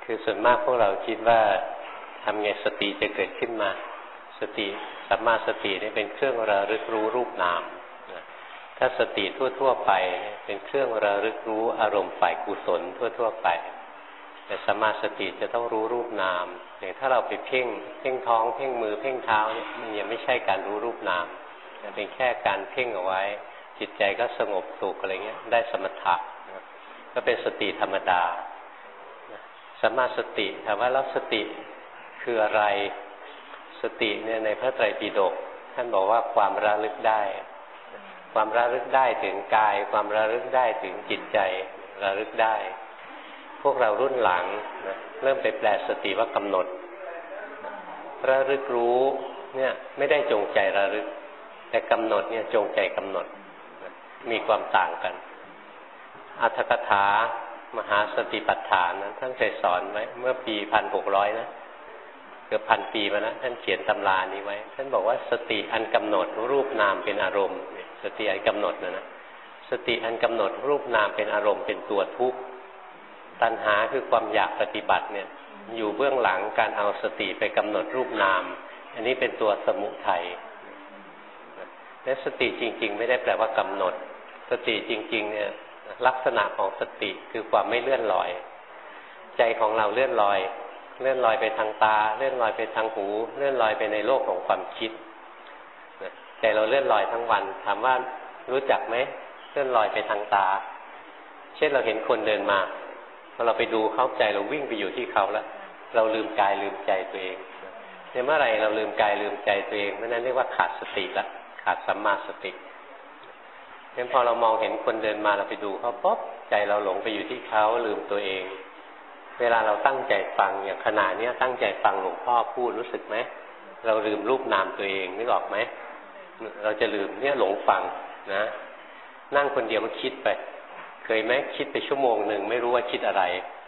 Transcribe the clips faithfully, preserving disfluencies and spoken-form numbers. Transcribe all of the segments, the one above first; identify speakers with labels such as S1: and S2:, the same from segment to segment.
S1: คือส่วนมากพวกเราคิดว่าทำไงสติจะเกิดขึ้นมาสติสัมมาสตินี่เป็นเครื่องระลึกรู้รูปนามถ้าสติทั่วๆไปเป็นเครื่องระลึกรู้อารมณ์ฝ่ายกุศลทั่วๆไปแต่สัมมาสติจะต้องรู้รูปนามอย่างถ้าเราไปเพ่งเพ่งท้องเพ่งมือเพ่งเท้าเนี่ยมันยังไม่ใช่การรู้รูปนามเป็นแค่การเพ่งเอาไว้จิตใจก็สงบสุขอะไรเงี้ยได้สมถะก็เป็นสติธรรมดาสัมมาสติถามว่าแล้วสติคืออะไรสติเนี่ยในพระไตรปิฎกท่านบอกว่าความระลึกได้ความระลึกได้ถึงกายความระลึกได้ถึงจิตใจระลึกได้พวกเรารุ่นหลังนะเริ่มไปแปลสติว่ากำหนดระลึกรู้เนี่ยไม่ได้จงใจระลึกแต่กำหนดเนี่ยจงใจกำหนดมีความต่างกันอรรถกถามหาสติปัฏฐานนั้นท่านเคยสอนไว้เมื่อปีพันหกร้อยนะเกือบพันปีมาแล้วท่านเขียนตำรานี้ไว้ท่านบอกว่าสติอันกำหนดรูปนามเป็นอารมณ์สติอันกำหนดนะนะสติอันกำหนดรูปนามเป็นอารมณ์เป็นตัวทุกข์ตัณหาคือความอยากปฏิบัติเนี่ยอยู่เบื้องหลังการเอาสติไปกำหนดรูปนามอันนี้เป็นตัวสมุทัยและสติจริงๆไม่ได้แปลว่ากำหนดสติจริงๆเนี่ยลักษณะของสติคือความไม่เลื่อนลอยใจของเราเลื่อนลอยเลื่อนลอยไปทางตาเลื่อนลอยไปทางหูเลื่อนลอยไปในโลกของความคิดใจเราเลื่อนลอยทั้งวันถามว่ารู้จักไหมเลื่อนลอยไปทางตาเช่นเราเห็นคนเดินมาพอเราไปดูเขาใจเราวิ่งไปอยู่ที่เขาแล้วเราลืมกายลืมใจตัวเองในเมื่อไหร่เราลืมกายลืมใจตัวเองเมื่อนั้นเรียกว่าขาดสติละขาดสัมมาสติเพราะฉะนั้นพอเรามองเห็นคนเดินมาเราไปดูเขาป๊อบใจเราหลงไปอยู่ที่เขาลืมตัวเองเวลาเราตั้งใจฟังอย่างขณะนี้ตั้งใจฟังหลวงพ่อพูดรู้สึกไหมเราลืมรูปนามตัวเองนึกออกไหมเราจะลืมเนี่ยหลงฟังนะนั่งคนเดียวมันคิดไปเคยไหมคิดไปชั่วโมงหนึ่งไม่รู้ว่าคิดอะไร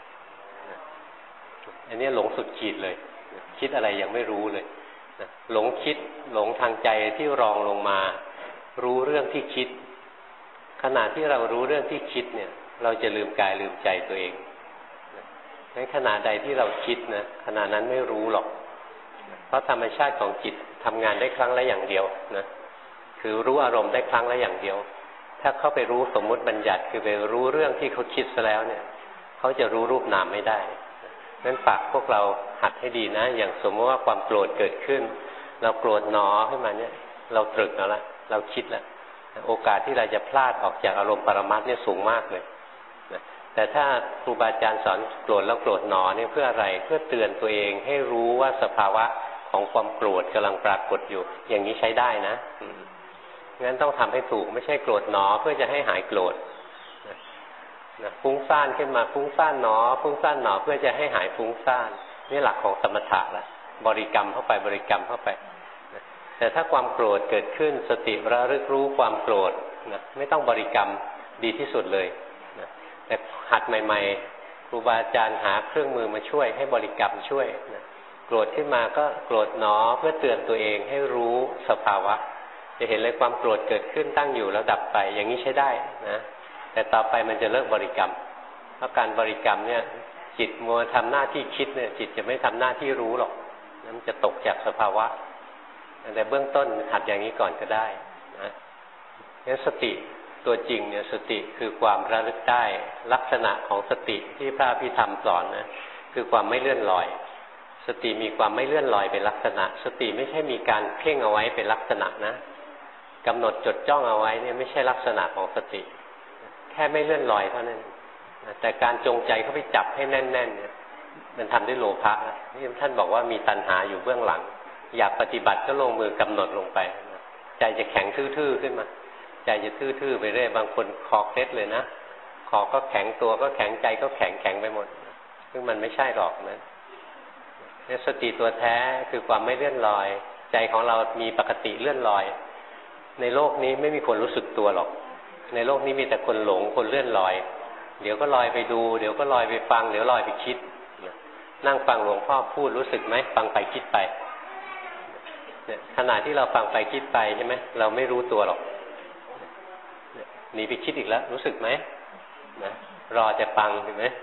S1: อันนี้หลงสุดขีดเลยคิดอะไรยังไม่รู้เลยหลงคิดหลงทางใจที่รองลงมารู้เรื่องที่คิดขณะที่เรารู้เรื่องที่คิดเนี่ยเราจะลืมกายลืมใจตัวเองในขณะใดที่เราคิดนะขณะนั้นไม่รู้หรอกเพราะธรรมชาติของจิตทำงานได้ครั้งละอย่างเดียวนะคือรู้อารมณ์ได้ครั้งละอย่างเดียวถ้าเข้าไปรู้สมมุติบัญญัติคือไปรู้เรื่องที่เขาคิดซะแล้วเนี่ยเขาจะรู้รูปนามไม่ได้นั้นฝากพวกเราหัดให้ดีนะอย่างสมมติว่าความโกรธเกิดขึ้นเราโกรธหนอขึ้นมาเนี่ยเราตรึกแล้วละเราคิดแล้วโอกาสที่เราจะพลาดออกจากอารมณ์ปรมัตถ์เนี่ยสูงมากเลยนะแต่ถ้าครูบาอาจารย์สอนโกรธแล้วโกรธหนอเนี่ยเพื่ออะไรเพื่อเตือนตัวเองให้รู้ว่าสภาวะของความโกรธกำลังปรากฏอยู่อย่างนี้ใช้ได้นะงั้นต้องทำให้ถูกไม่ใช่โกรธหนอเพื่อจะให้หายโกรธนะฟุ้งซ่านขึ้นมาฟุ้งซ่านหนอฟุ้งซ่านหนอเพื่อจะให้หายฟุ้งซ่านนี่หลักของสมถะละบริกรรมเข้าไปบริกรรมเข้าไปนะแต่ถ้าความโกรธเกิดขึ้นสติระลึกรู้ความโกรธนะไม่ต้องบริกรรมดีที่สุดเลยนะแต่หัดใหม่ๆครูบาอาจารย์หาเครื่องมือมาช่วยให้บริกรรมช่วยนะโกรธขึ้นมาก็โกรธหนอเพื่อเตือนตัวเองให้รู้สภาวะจะเห็นเลยความโกรธเกิดขึ้นตั้งอยู่แล้วดับไปอย่างนี้ใช้ได้นะแต่ต่อไปมันจะเลิกบริกรรมเพราะการบริกรรมเนี่ยจิตมัวทำหน้าที่คิดเนี่ยจิตจะไม่ทำหน้าที่รู้หรอกมันจะตกจากสภาวะแต่เบื้องต้นหัดอย่างนี้ก่อนก็ได้นะงั้นสติตัวจริงเนี่ยสติคือความระลึกได้ลักษณะของสติที่พระอภิธรรมสอนนะคือความไม่เลื่อนลอยสติมีความไม่เลื่อนลอยเป็นลักษณะสติไม่ใช่มีการเพ่งเอาไว้เป็นลักษณะนะกำหนดจดจ้องเอาไว้เนี่ยไม่ใช่ลักษณะของสติแค่ไม่เลื่อนลอยเท่านั้นแต่การจงใจเข้าไปจับให้แน่นๆเนี่ยมันทำด้วยโลภะนี่ท่านบอกว่ามีตัณหาอยู่เบื้องหลังอยากปฏิบัติก็ลงมือกำหนดลงไปใจจะแข็งทื่อๆขึ้นมาใจจะทื่อๆไปเรื่อยบางคนคอเคล็ดเลยนะคอก็แข็งตัวก็แข็งใจก็แข็งแข็งไปหมดซึ่งมันไม่ใช่หรอกนะสติตัวแท้คือความไม่เลื่อนลอยใจของเรามีปกติเลื่อนลอยในโลกนี้ไม่มีคนรู้สึกตัวหรอกในโลกนี้มีแต่คนหลงคนเลื่อนลอยเดี๋ยวก็ลอยไปดูเดี๋ยวก็ลอยไปฟังเดี๋ยวลอยไปคิดนั่งฟังหลวงพ่อพูดรู้สึกไหมฟังไปคิดไปเนี่ยขณะที่เราฟังไปคิดไปใช่ไหมเราไม่รู้ตัวหรอกหนีไปคิดอีกแล้วรู้สึกไหมนะรอจะฟังเห็นไหม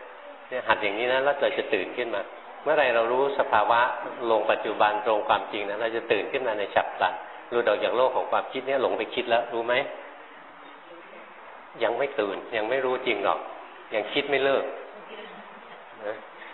S1: เนี่ยหัดอย่างนี้นะแล้วเราจะตื่นขึ้นมาเมื่อไรเรารู้สภาวะลงปัจจุบันตรงความจริงนะเราจะตื่นขึ้นมาในฉับพลันหลุดออกจากโลกของความคิดเนี่ยหลงไปคิดแล้วรู้ไหมยังไม่ตื่นยังไม่รู้จริงหรอกยังคิดไม่เลิกนะ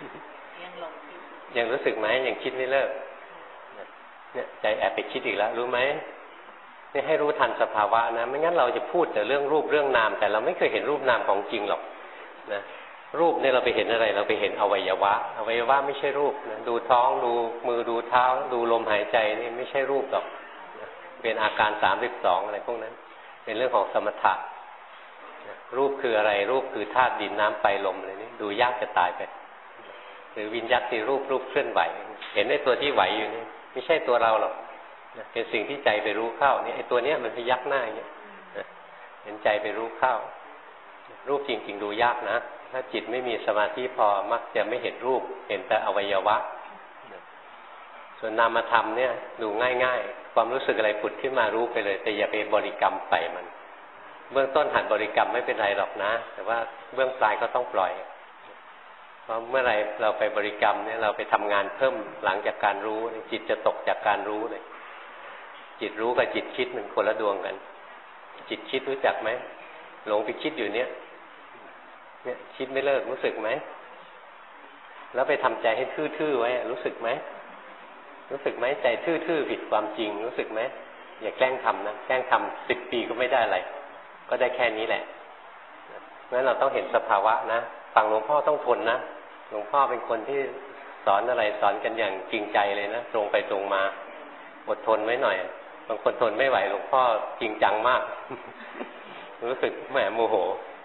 S1: ยังรู้สึกไหมยังคิดไม่เลิกเนี่ยใจแอบไปคิดอีกแล้วรู้ไหมนี่ให้รู้ทันสภาวะนะไม่งั้นเราจะพูดแต่เรื่องรูปเรื่องนามแต่เราไม่เคยเห็นรูปนามของจริงหรอกนะรูปเนี่ยเราไปเห็นอะไรเราไปเห็นอวัยวะอวัยวะไม่ใช่รูปนะดูท้องดูมือดูเท้าดูลมหายใจนี่ไม่ใช่รูปหรอกนะเป็นอาการสามสิบสองอะไรพวกนั้นเป็นเรื่องของสมถะนะรูปคืออะไรรูปคือธาตุดินน้ำไฟลมอะไรนี่ดูยากจะตายไปหรือวิญญัติรูปรูปเคลื่อนไหวเห็นในตัวที่ไหวอยู่นี่ไม่ใช่ตัวเราหรอกนะเป็นสิ่งที่ใจไปรู้เข้านี่ไอ้ตัวเนี้ยมันพยักหน้าอย่างเงี้ยนะเห็นใจไปรู้เข้ารูปจริงๆดูยากนะถ้าจิตไม่มีสมาธิพอมักจะไม่เห็นรูปเห็นแต่อวัยวะส่วนนามธรรมเนี่ยดูง่ายๆความรู้สึกอะไรผุดขึ้นมารู้ไปเลยแต่อย่าไปบริกรรมใส่มันเบื้องต้นหัดบริกรรมไม่เป็นไรหรอกนะแต่ว่าเบื้องปลายก็ต้องปล่อยเพราะเมื่อไรเราไปบริกรรมเนี่ยเราไปทำงานเพิ่มหลังจากการรู้จิตจะตกจากการรู้เลยจิตรู้กับจิตคิดมันคนละดวงกันจิตคิดรู้จักไหมหลงไปคิดอยู่เนี่ยเนี่ยคิดไม่เลิกรู้สึกไหมแล้วไปทำใจให้ทื่อๆไว้รู้สึกไหมรู้สึกไหมใจทื่อๆผิดความจริงรู้สึกไหมอย่าแกล้งทำนะแกล้งทำสิบปีก็ไม่ได้อะไรก็ได้แค่นี้แหละเพราะฉะนั้นเราต้องเห็นสภาวะนะฟังหลวงพ่อต้องทนนะหลวงพ่อเป็นคนที่สอนอะไรสอนกันอย่างจริงใจเลยนะตรงไปตรงมาอดทนไว้หน่อยบางคนทนไม่ไหวหลวงพ่อจริงจังมากรู้สึกแหมโมโห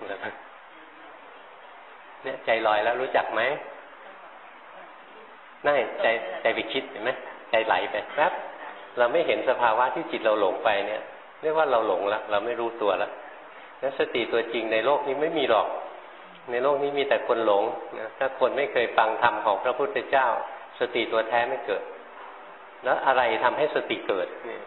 S1: เนี่ยใจลอยแล้วรู้จักไหมนั่นใจใจไปคิดเห็นไหมใจไหลไปแป๊บเราไม่เห็นสภาวะที่จิตเราหลงไปเนี่ยเรียกว่าเราหลงแล้วเราไม่รู้ตัวแล้วแล้วสติตัวจริงในโลกนี้ไม่มีหรอกในโลกนี้มีแต่คนหลงนะถ้าคนไม่เคยฟังธรรมของพระพุทธเจ้าสติตัวแท้ไม่เกิดแล้วอะไรทำให้สติเกิด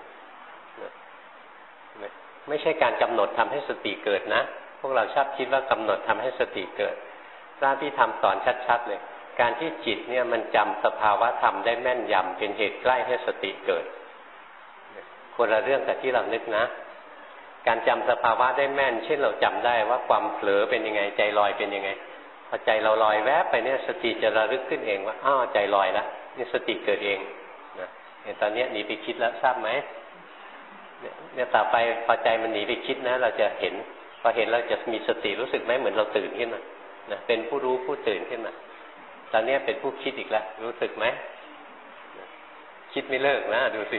S1: ไม่ใช่การกำหนดทำให้สติเกิดนะพวกเราชอบคิดว่ากำหนดทำให้สติเกิดพระที่ทำสอนชัดๆเลยการที่จิตเนี่ยมันจำสภาวะธรรมได้แม่นยำเป็นเหตุใกล้ให้สติเกิดคนละเรื่องกับที่เรานึกนะการจำสภาวะได้แม่นเช่นเราจำได้ว่าความเผลอเป็นยังไงใจลอยเป็นยังไงพอใจเราลอยแวบไปเนี่ยสติจะระลึกขึ้นเองว่าอ้าวใจลอยแล้วนี่สติเกิดเองนะเห็นตอนนี้หนีไปคิดแล้วทราบไหมเนี่ยต่อไปพอใจมันหนีไปคิดนะเราจะเห็นพอเห็นเราจะมีสติรู้สึกไหมเหมือนเราตื่นขึ้นมานะเป็นผู้รู้ผู้ตื่นขึ้นมาตอนนี้เป็นผู้คิดอีกแล้วรู้สึกไหมคิดไม่เลิกนะดูสิ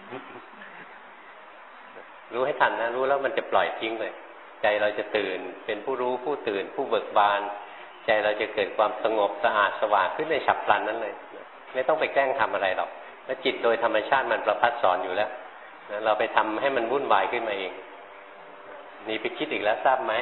S1: รู้ให้ทันนะรู้แล้วมันจะปล่อยทิ้งเลยใจเราจะตื่นเป็นผู้รู้ผู้ตื่นผู้เบิกบานใจเราจะเกิดความสงบสะอาดสว่างขึ้นในฉับพลันนั้นเลยไม่ต้องไปแกล้งทำอะไรหรอกแล้วจิตโดยธรรมชาติมันประพัดสอนอยู่แล้วเราไปทำให้มันวุ่นวายขึ้นมาเองนี่ไปคิดอีกแล้วทราบไหม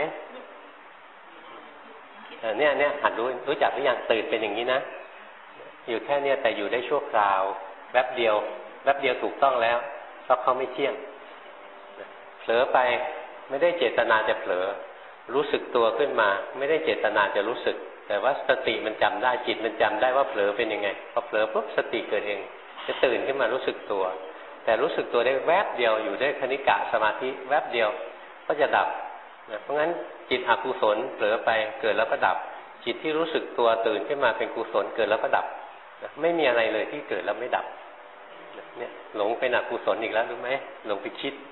S1: เนี่ยเนี่ยหัดรู้รู้จักหรือยังตื่นเป็นอย่างนี้นะอยู่แค่เนี้ยแต่อยู่ได้ชั่วคราวแวบเดียวแวบเดียวถูกต้องแล้วเพราะเขาไม่เที่ยงเผลอไปไม่ได้เจตนาจะเผลอรู้สึกตัวขึ้นมาไม่ได้เจตนาจะรู้สึกแต่ว่าสติมันจำได้จิตมันจำได้ว่าเผลอเป็นยังไงพอเผลอปุ๊บสติเกิดเองจะตื่นขึ้นมารู้สึกตัวแต่รู้สึกตัวได้แวบเดียวอยู่ได้คณิกะสมาธิแวบเดียวก็จะดับเพราะงั้นจิตอกุศลเผลอไปเกิดแล้วก็ดับจิตที่รู้สึกตัวตื่นขึ้นมาเป็นกุศลเกิดแล้วก็ดับไม่มีอะไรเลยที่เกิดแล้วไม่ดับเนี่ยหลงเป็นอกุศลอีกแล้วรู้ไหมหลงไปคิด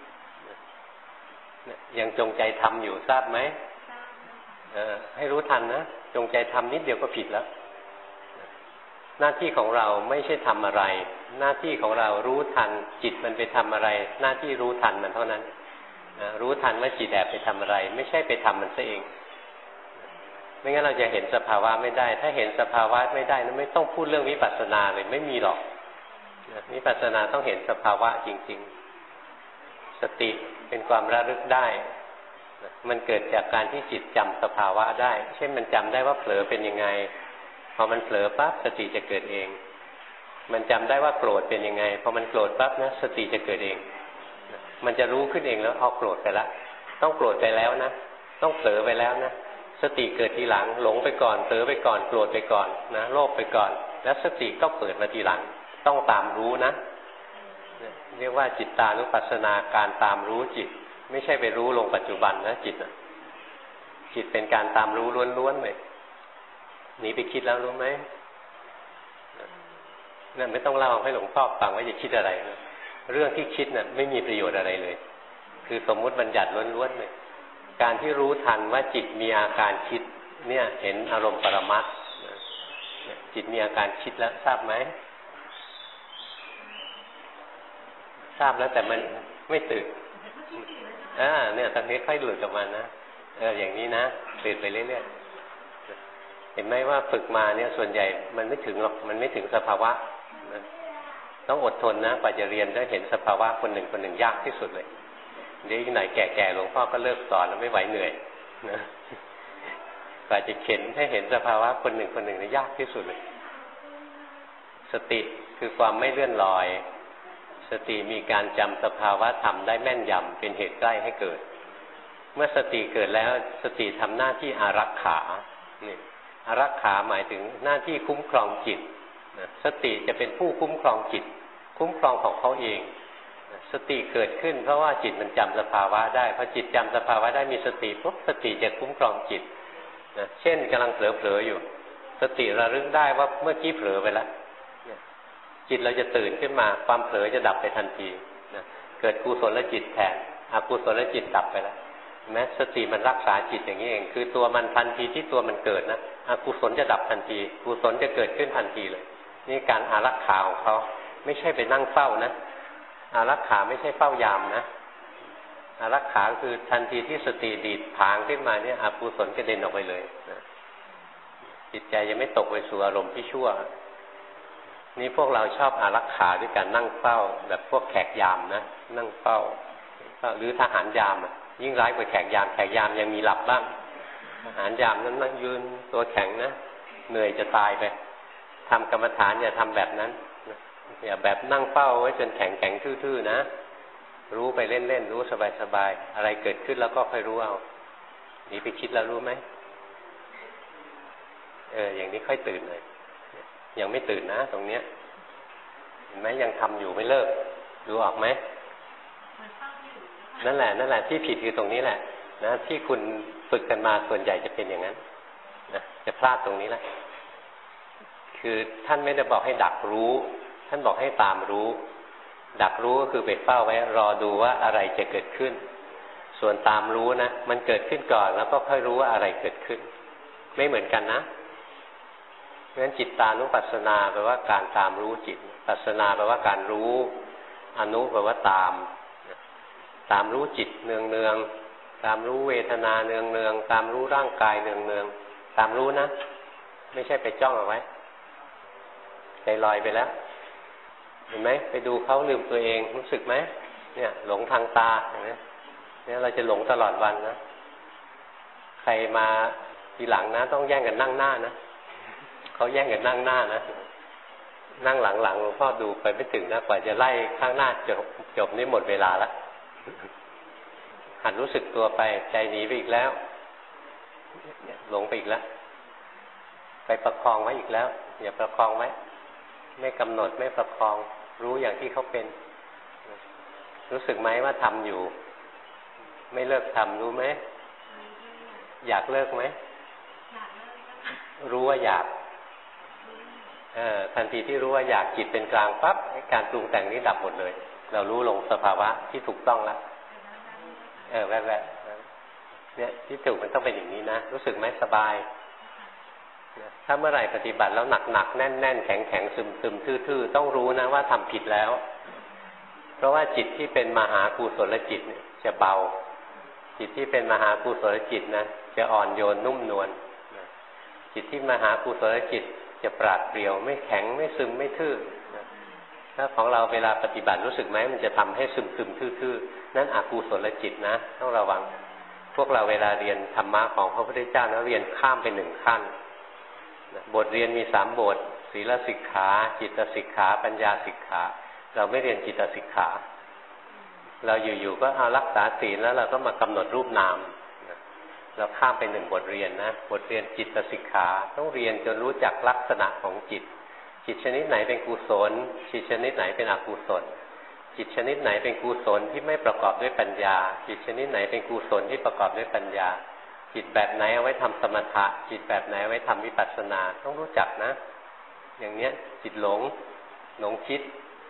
S1: ยังจงใจทำอยู่ทราบไหมให้รู้ทันนะจงใจทำนิดเดียวก็ผิดแล้วหน้าที่ของเราไม่ใช่ทำอะไรหน้าที่ของเรารู้ทันจิตมันไปทำอะไรหน้าที่รู้ทันมันเท่านั้นรู้ทันว่าจิตแอบไปทำอะไรไม่ใช่ไปทำมันซะเองไม่งั้นเราจะเห็นสภาวะไม่ได้ถ้าเห็นสภาวะไม่ได้นั้นไม่ต้องพูดเรื่องวิปัสสนาเลยไม่มีหรอกวิปัสสนาต้องเห็นสภาวะจริงๆสติเป็นความระลึกได้มันเกิดจากการที่จิตจำสภาวะได้เช่นมันจำได้ว่าเผลอเป็นยังไงพอมันเผลอปั๊บสติจะเกิดเองมันจำได้ว่าโกรธเป็นยังไงพอมันโกรธปั๊บนะสติจะเกิดเองมันจะรู้ขึ้นเองแล้วเอาโกรธไปละต้องโกรธไปแล้วนะต้องเผลอไปแล้วนะสติเกิดทีหลังหลงไปก่อนเผลอไปก่อนโกรธไปก่อนนะโลภไปก่อนแล้วสติก็เกิดมาทีหลังต้องตามรู้นะเรียกว่าจิตตานุปัสสนาการตามรู้จิตไม่ใช่ไปรู้ลงปัจจุบันนะจิตนะจิตเป็นการตามรู้ล้วนๆเลยหนีไปคิดแล้วรู้ไหมนั่นไม่ต้องเล่าให้หลวงพ่อฟังว่าจะคิดอะไรนะเรื่องที่คิดน่ะไม่มีประโยชน์อะไรเลยคือสมมุติบัญญัติล้วนๆเลยการที่รู้ทันว่าจิตมีอาการคิดเนี่ยเห็นอารมณ์ปรมัตถ์จิตมีอาการคิดแล้วทราบไหมทราบแล้วแต่มันไม่ตื่นอ่าเนี่ยตอนนี้ค่อยหลุดออกมานะเอออย่างนี้นะตื่นไปเรื่อยๆเห็นไหมว่าฝึกมาเนี่ยส่วนใหญ่มันไม่ถึงหรอกมันไม่ถึงสภาวะนะต้องอดทนนะกว่าจะเรียนได้เห็นสภาวะคนหนึ่งคนหนึ่งยากที่สุดเลยเดี๋ยวอีกหน่อยแก่ๆหลวงพ่อก็เลิกสอนแล้วไม่ไหวเหนื่อยนะกว่าจะเข็นให้เห็นสภาวะคนหนึ่งคนหนึ่งนี่ยากที่สุดเลยสติคือความไม่เลื่อนลอยสติมีการจำสภาวะธรรมได้แม่นยำเป็นเหตุใกล้ให้เกิดเมื่อสติเกิดแล้วสติทำหน้าที่อารักขานี่อารักขาหมายถึงหน้าที่คุ้มครองจิตสติจะเป็นผู้คุ้มครองจิตคุ้มครองของเขาเองสติเกิดขึ้นเพราะว่าจิตมันจำสภาวะได้พอจิตจำสภาวะได้มีสติปุ๊บสติจะคุ้มครองจิตนะเช่นกำลังเผลอๆอยู่สติระลึกได้ว่าเมื่อกี้เผลอไปแล้วจิตเราจะตื่นขึ้นมาความเผลอจะดับไปทันทีนะเกิดกุศลจิตแทนอกุศลจิตดับไปแล้วแม้สติมันรักษาจิตอย่างนี้เองคือตัวมันทันทีที่ตัวมันเกิดนะอกุศลจะดับทันทีกุศลจะเกิดขึ้นทันทีเลยนี่การอารักขาของเขาไม่ใช่ไปนั่งเฝ้านะอารักขาไม่ใช่เฝ้ายามนะอารักขาคือทันทีที่สติดีดผางขึ้นมาเนี่ยอกุศลกระเด็นออกไปเลยนะจิตใจยังไม่ตกไปสู่อารมณ์ที่ชั่วนี่พวกเราชอบอารักขาด้วยการนั่งเฝ้าแบบพวกแขกยามนะนั่งเฝ้าหรือทหารยามยิ่งร้ายกว่าแขกยามแขกยามยังมีหลับบ้างทหารยามนั้นนั่งยืนตัวแข็งนะเหนื่อยจะตายไปทำกรรมฐานอย่าทำแบบนั้นอย่าแบบนั่งเฝ้าไว้จนแข็งแข็งทื่อๆนะรู้ไปเล่นๆรู้สบายๆอะไรเกิดขึ้นแล้วก็ค่อยรู้เอาหนีไปคิดแล้วรู้ไหมเอออย่างนี้ค่อยตื่นเลยยังไม่ตื่นนะตรงเนี้ยเห็นไหมยังทำอยู่ไม่เลิกดูออกไหมนั่นแหละนั่นแหละที่ผิดคือตรงนี้แหละนะที่คุณฝึกกันมาส่วนใหญ่จะเป็นอย่างนั้นนะจะพลาดตรงนี้แหละคือท่านไม่ได้บอกให้ดักรู้ท่านบอกให้ตามรู้ดักรู้ก็คือไปเฝ้าไว้รอดูว่าอะไรจะเกิดขึ้นส่วนตามรู้นะมันเกิดขึ้นก่อนแล้วก็ค่อยรู้ว่าอะไรเกิดขึ้นไม่เหมือนกันนะเพราะฉะนั้นจิตตานุปัสสนาแปลว่าการตามรู้จิตปัสสนาแปลว่าการรู้อนุแปลว่าตามตามรู้จิตเนืองเนืองตามรู้เวทนาเนืองเนืองตามรู้ร่างกายเนืองเนืองตามรู้นะไม่ใช่ไปจ้องเอาไว้ใจลอยไปแล้วเห็นไหมไปดูเขาลืมตัวเองรู้สึกไหมเนี่ยหลงทางตาเห็นไหมเนี่ยเราจะหลงตลอดวันนะใครมาทีหลังนะต้องแย่งกันนั่งหน้านะเขาแย่งกันนั่งหน้านะนั่งหลังๆหลวงพ่อดูไปไม่ถึงนะกว่าจะไล่ข้างหน้าจบจบนี่หมดเวลาแล้วหัดรู้สึกตัวไปใจหนีไปอีกแล้วหลงไปอีกแล้วไปประคองไว้อีกแล้วอย่าประคองไว้ไม่กำหนดไม่ประคองรู้อย่างที่เขาเป็นรู้สึกไหมว่าทำอยู่ไม่เลิกทำรู้ไหมอยากเลิกไหมรู้ว่าอยากเออทันทีที่รู้ว่าอยากจิตเป็นกลางปั๊บการปรุงแต่งนี้ดับหมดเลยเรารู้ลงสภาวะที่ถูกต้องแล้วเออแวบๆเนี่ยที่ถูกมันต้องเป็นอย่างนี้นะรู้สึกไหมสบายถ้าเมื่อไหร่ปฏิบัติแล้วหนักๆแน่นๆแข็งๆซึมๆทื่อๆต้องรู้นะว่าทำผิดแล้วเพราะว่าจิตที่เป็นมหากุศลจิตเนี่ยจะเบาจิตที่เป็นมหากุศลจิตนะจะอ่อนโยนนุ่มนวลจิตที่มหากุศลจิตจะปราดเปรียวไม่แข็งไม่ซึมไม่ทื่อถ้าของเราเวลาปฏิบัติรู้สึกไหมมันจะทำให้ซึมซึมทื่อๆนั่นอกุศลจิตนะต้องระวังพวกเราเวลาเรียนธรรมะของพระพุทธเจ้านะเรียนข้ามไปหนึ่งขั้นบทเรียนมีสามบทศีลสิกขาจิตสิกขาปัญญาสิกขาเราไม่เรียนจิตสิกขาเราอยู่ๆก็เอารักษาศีลแล้วเราก็มากำหนดรูปนามเราข้ามไปหนึ่งบทเรียนนะบทเรียนจิตสิกขาต้องเรียนจนรู้จักลักษณะของจิตจิตชนิดไหนเป็นกุศลจิตชนิดไหนเป็นอกุศลจิตชนิดไหนเป็นกุศลที่ไม่ประกอบด้วยปัญญาจิตชนิดไหนเป็นกุศลที่ประกอบด้วยปัญญาจิตแบบไหนเอาไว้ทำสมถะจิตแบบไหนเอาไว้ทำวิปัสสนาต้องรู้จักนะอย่างเนี้ยจิตหลงหลงคิด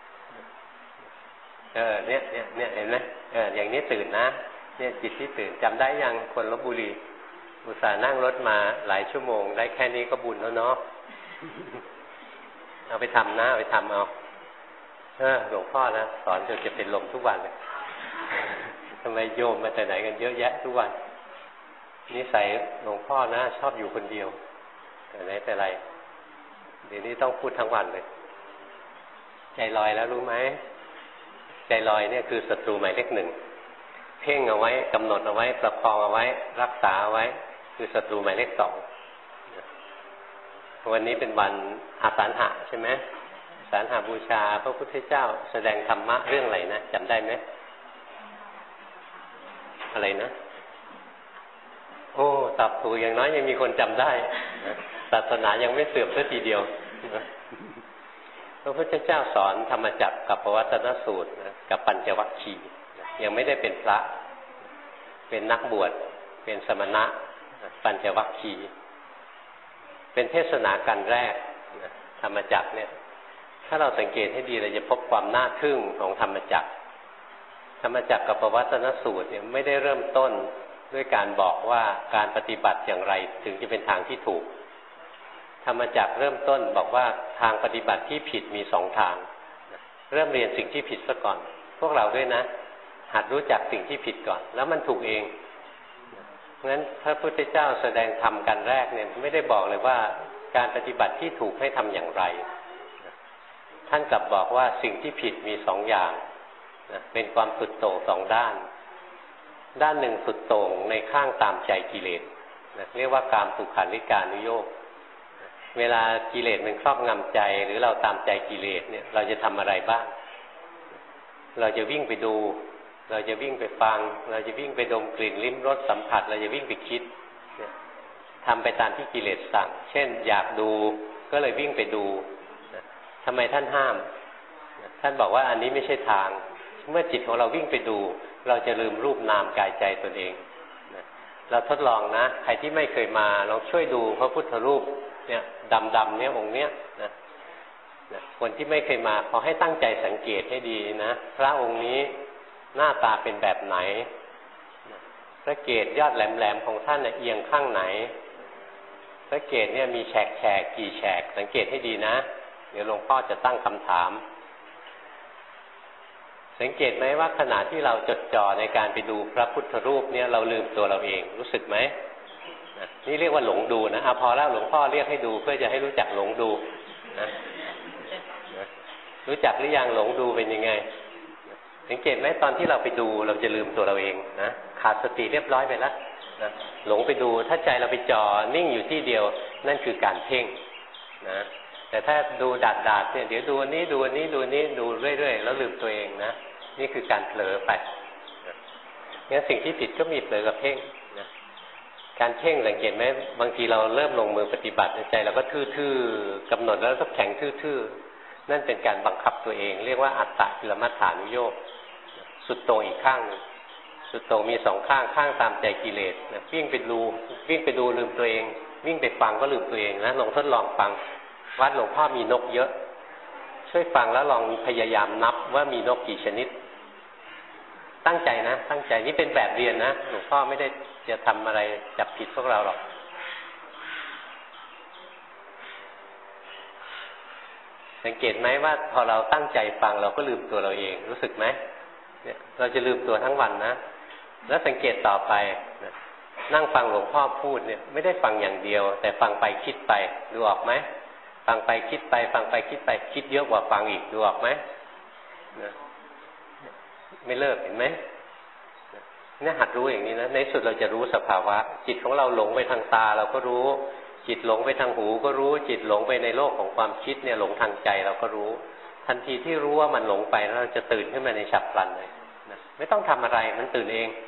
S1: เออเนี้ยเนี้ยเนี้ยเห็นไหมเอออย่างนี้ตื่นนะเนี่ยจิตที่ตื่นจำได้ยังคนลพบุรีอุตส่าห์นั่งรถมาหลายชั่วโมงได้แค่นี้ก็บุญแล้วเนาะเอาไปทำนะเอาไปทำเอาเออหลวงพ่อนะสอนจนจะเป็นลมทุกวันเลยทำไมโยมมาแต่ไหนกันเยอะแยะทุกวันนิสัยหลวงพ่อนะชอบอยู่คนเดียวแต่ไหนแต่ไรเดี๋ยวนี้ต้องพูดทั้งวันเลยใจลอยแล้วรู้ไหมใจลอยเนี่ยคือศัตรูหมายเลขหนึ่งเพ่งเอาไว้กำหนดเอาไว้ประคองเอาไว้รักษาเอาไว้คือศัตรูหมายเลขสองวันนี้เป็นวันอาสาฬหะใช่ไหมอาสาฬหบูชาพระพุทธเจ้าแสดงธรรมะเรื่องอะไรนะจำได้ไหมอะไรนะโอ้ตอบถูกอย่างน้อยยังมีคนจำได้ศาสนายังไม่เสื่อมสักทีเดียวพระพุทธเจ้าสอนธรรมจักรกับปวัตตนสูตรกับปัญจวัคคีย์ยังไม่ได้เป็นพระเป็นนักบวชเป็นสมณะปัญจวัคคีย์เป็นเทศนาการแรกธรรมจักรเนี่ยถ้าเราสังเกตให้ดีเราจะพบความน่าทึ่งของธรรมจักรธรรมจักรกับปวัตตนสูตรเนี่ยไม่ได้เริ่มต้นด้วยการบอกว่าการปฏิบัติอย่างไรถึงจะเป็นทางที่ถูกธรรมจักรเริ่มต้นบอกว่าทางปฏิบัติที่ผิดมีสองทางเริ่มเรียนสิ่งที่ผิดซะก่อนพวกเราด้วยนะหัดรู้จักสิ่งที่ผิดก่อนแล้วมันถูกเองเพราะฉะนั้นพระพุทธเจ้าแสดงธรรมกันแรกเนี่ยไม่ได้บอกเลยว่าการปฏิบัติที่ถูกให้ทำอย่างไรท่านกลับบอกว่าสิ่งที่ผิดมีสองอย่างเป็นความสุดโต่งสองด้านด้านหนึ่งสุดโต่งในข้างตามใจกิเลสเรียกว่ากามสุขันธิกานุโยคเวลากิเลสมันครอบงำใจหรือเราตามใจกิเลสเนี่ยเราจะทำอะไรบ้างเราจะวิ่งไปดูเราจะวิ่งไปฟังเราจะวิ่งไปดมกลิ่นลิ้มรสสัมผัสเราจะวิ่งไปคิดทำไปตามที่กิเลสสั่งเช่นอยากดูก็เลยวิ่งไปดูทำไมท่านห้ามท่านบอกว่าอันนี้ไม่ใช่ทางเมื่อจิตของเราวิ่งไปดูเราจะลืมรูปนามกายใจตนเองเราทดลองนะใครที่ไม่เคยมาลองช่วยดูพระพุทธรูปเนี่ยดำๆเนี่ยองค์เนี้ยนะคนที่ไม่เคยมาขอให้ตั้งใจสังเกตให้ดีนะพระองค์นี้หน้าตาเป็นแบบไหนพระเกศยอดแหลมๆของท่านเอียงข้างไหนพระเกศเนี่ยมีแฉกแฉกกี่แฉกสังเกตให้ดีนะเดี๋ยวหลวงพ่อจะตั้งคำถามสังเกตไหมว่าขณะที่เราจดจ่อในการไปดูพระพุทธรูปเนี่ยเราลืมตัวเราเองรู้สึกไหมนี่เรียกว่าหลงดูนะอ่ะพอแล้วหลวงพ่อเรียกให้ดูเพื่อจะให้รู้จักหลงดูนะรู้จักหรือยังหลงดูเป็นยังไงสังเกตไหมตอนที่เราไปดูเราจะลืมตัวเราเองนะขาดสติเรียบร้อยไปแล้วนะหลงไปดูถ้าใจเราไปจ่อนิ่งอยู่ที่เดียวนั่นคือการเพ่งนะแต่ถ้าดูดาดดาดเนี่ยเดี๋ยวดูอันนี้ดูอันนี้ดูนี้ดูเรื่อยๆแล้วลืมตัวเองนะนี่คือการเผลอไปงั้นสิ่งที่ผิดก็มีเผลอกับเพ่งนะการเพ่งสังเกตไหมบางทีเราเริ่มลงมือปฏิบัติใจเราก็ทื่อๆกำหนดแล้วก็แข็งทื่อๆนั่นเป็นการบังคับตัวเองเรียกว่าอัตตกิลมัฏฐานุโยคสุดโต่งอีกข้างสุดโต่งมีสองข้างข้างตามใจกิเลสนะวิ่งไปดูวิ่งไปดูลืมตัวเองวิ่งไปฟังก็ลืมตัวเองนะลองทดลองฟังวัดหลวงพ่อมีนกเยอะช่วยฟังแล้วลองพยายามนับว่ามีนกกี่ชนิดตั้งใจนะตั้งใจนี่เป็นแบบเรียนนะหลวงพ่อไม่ได้จะทำอะไรจับผิดพวกเราหรอกสังเกตไหมว่าพอเราตั้งใจฟังเราก็ลืมตัวเราเองรู้สึกไหมเนี่ยเราจะลืมตัวทั้งวันนะแล้วสังเกตต่อไปนะนั่งฟังหลวงพ่อพูดเนี่ยไม่ได้ฟังอย่างเดียวแต่ฟังไปคิดไปดูออกไหมฟังไปคิดไปฟังไปคิดไปคิดเยอะกว่าฟังอีกดูออกไหมนะไม่เลิกเห็นไหมเนี่ยหัดรู้อย่างนี้นะในสุดเราจะรู้สภาวะจิตของเราหลงไปทางตาเราก็รู้จิตหลงไปทางหูก็รู้จิตหลงไปในโลกของความคิดเนี่ยหลงทางใจเราก็รู้ทันทีที่รู้ว่ามันหลงไปเราจะตื่นขึ้นมาในฉับพลันเลยนะไม่ต้องทำอะไรมันตื่นเอง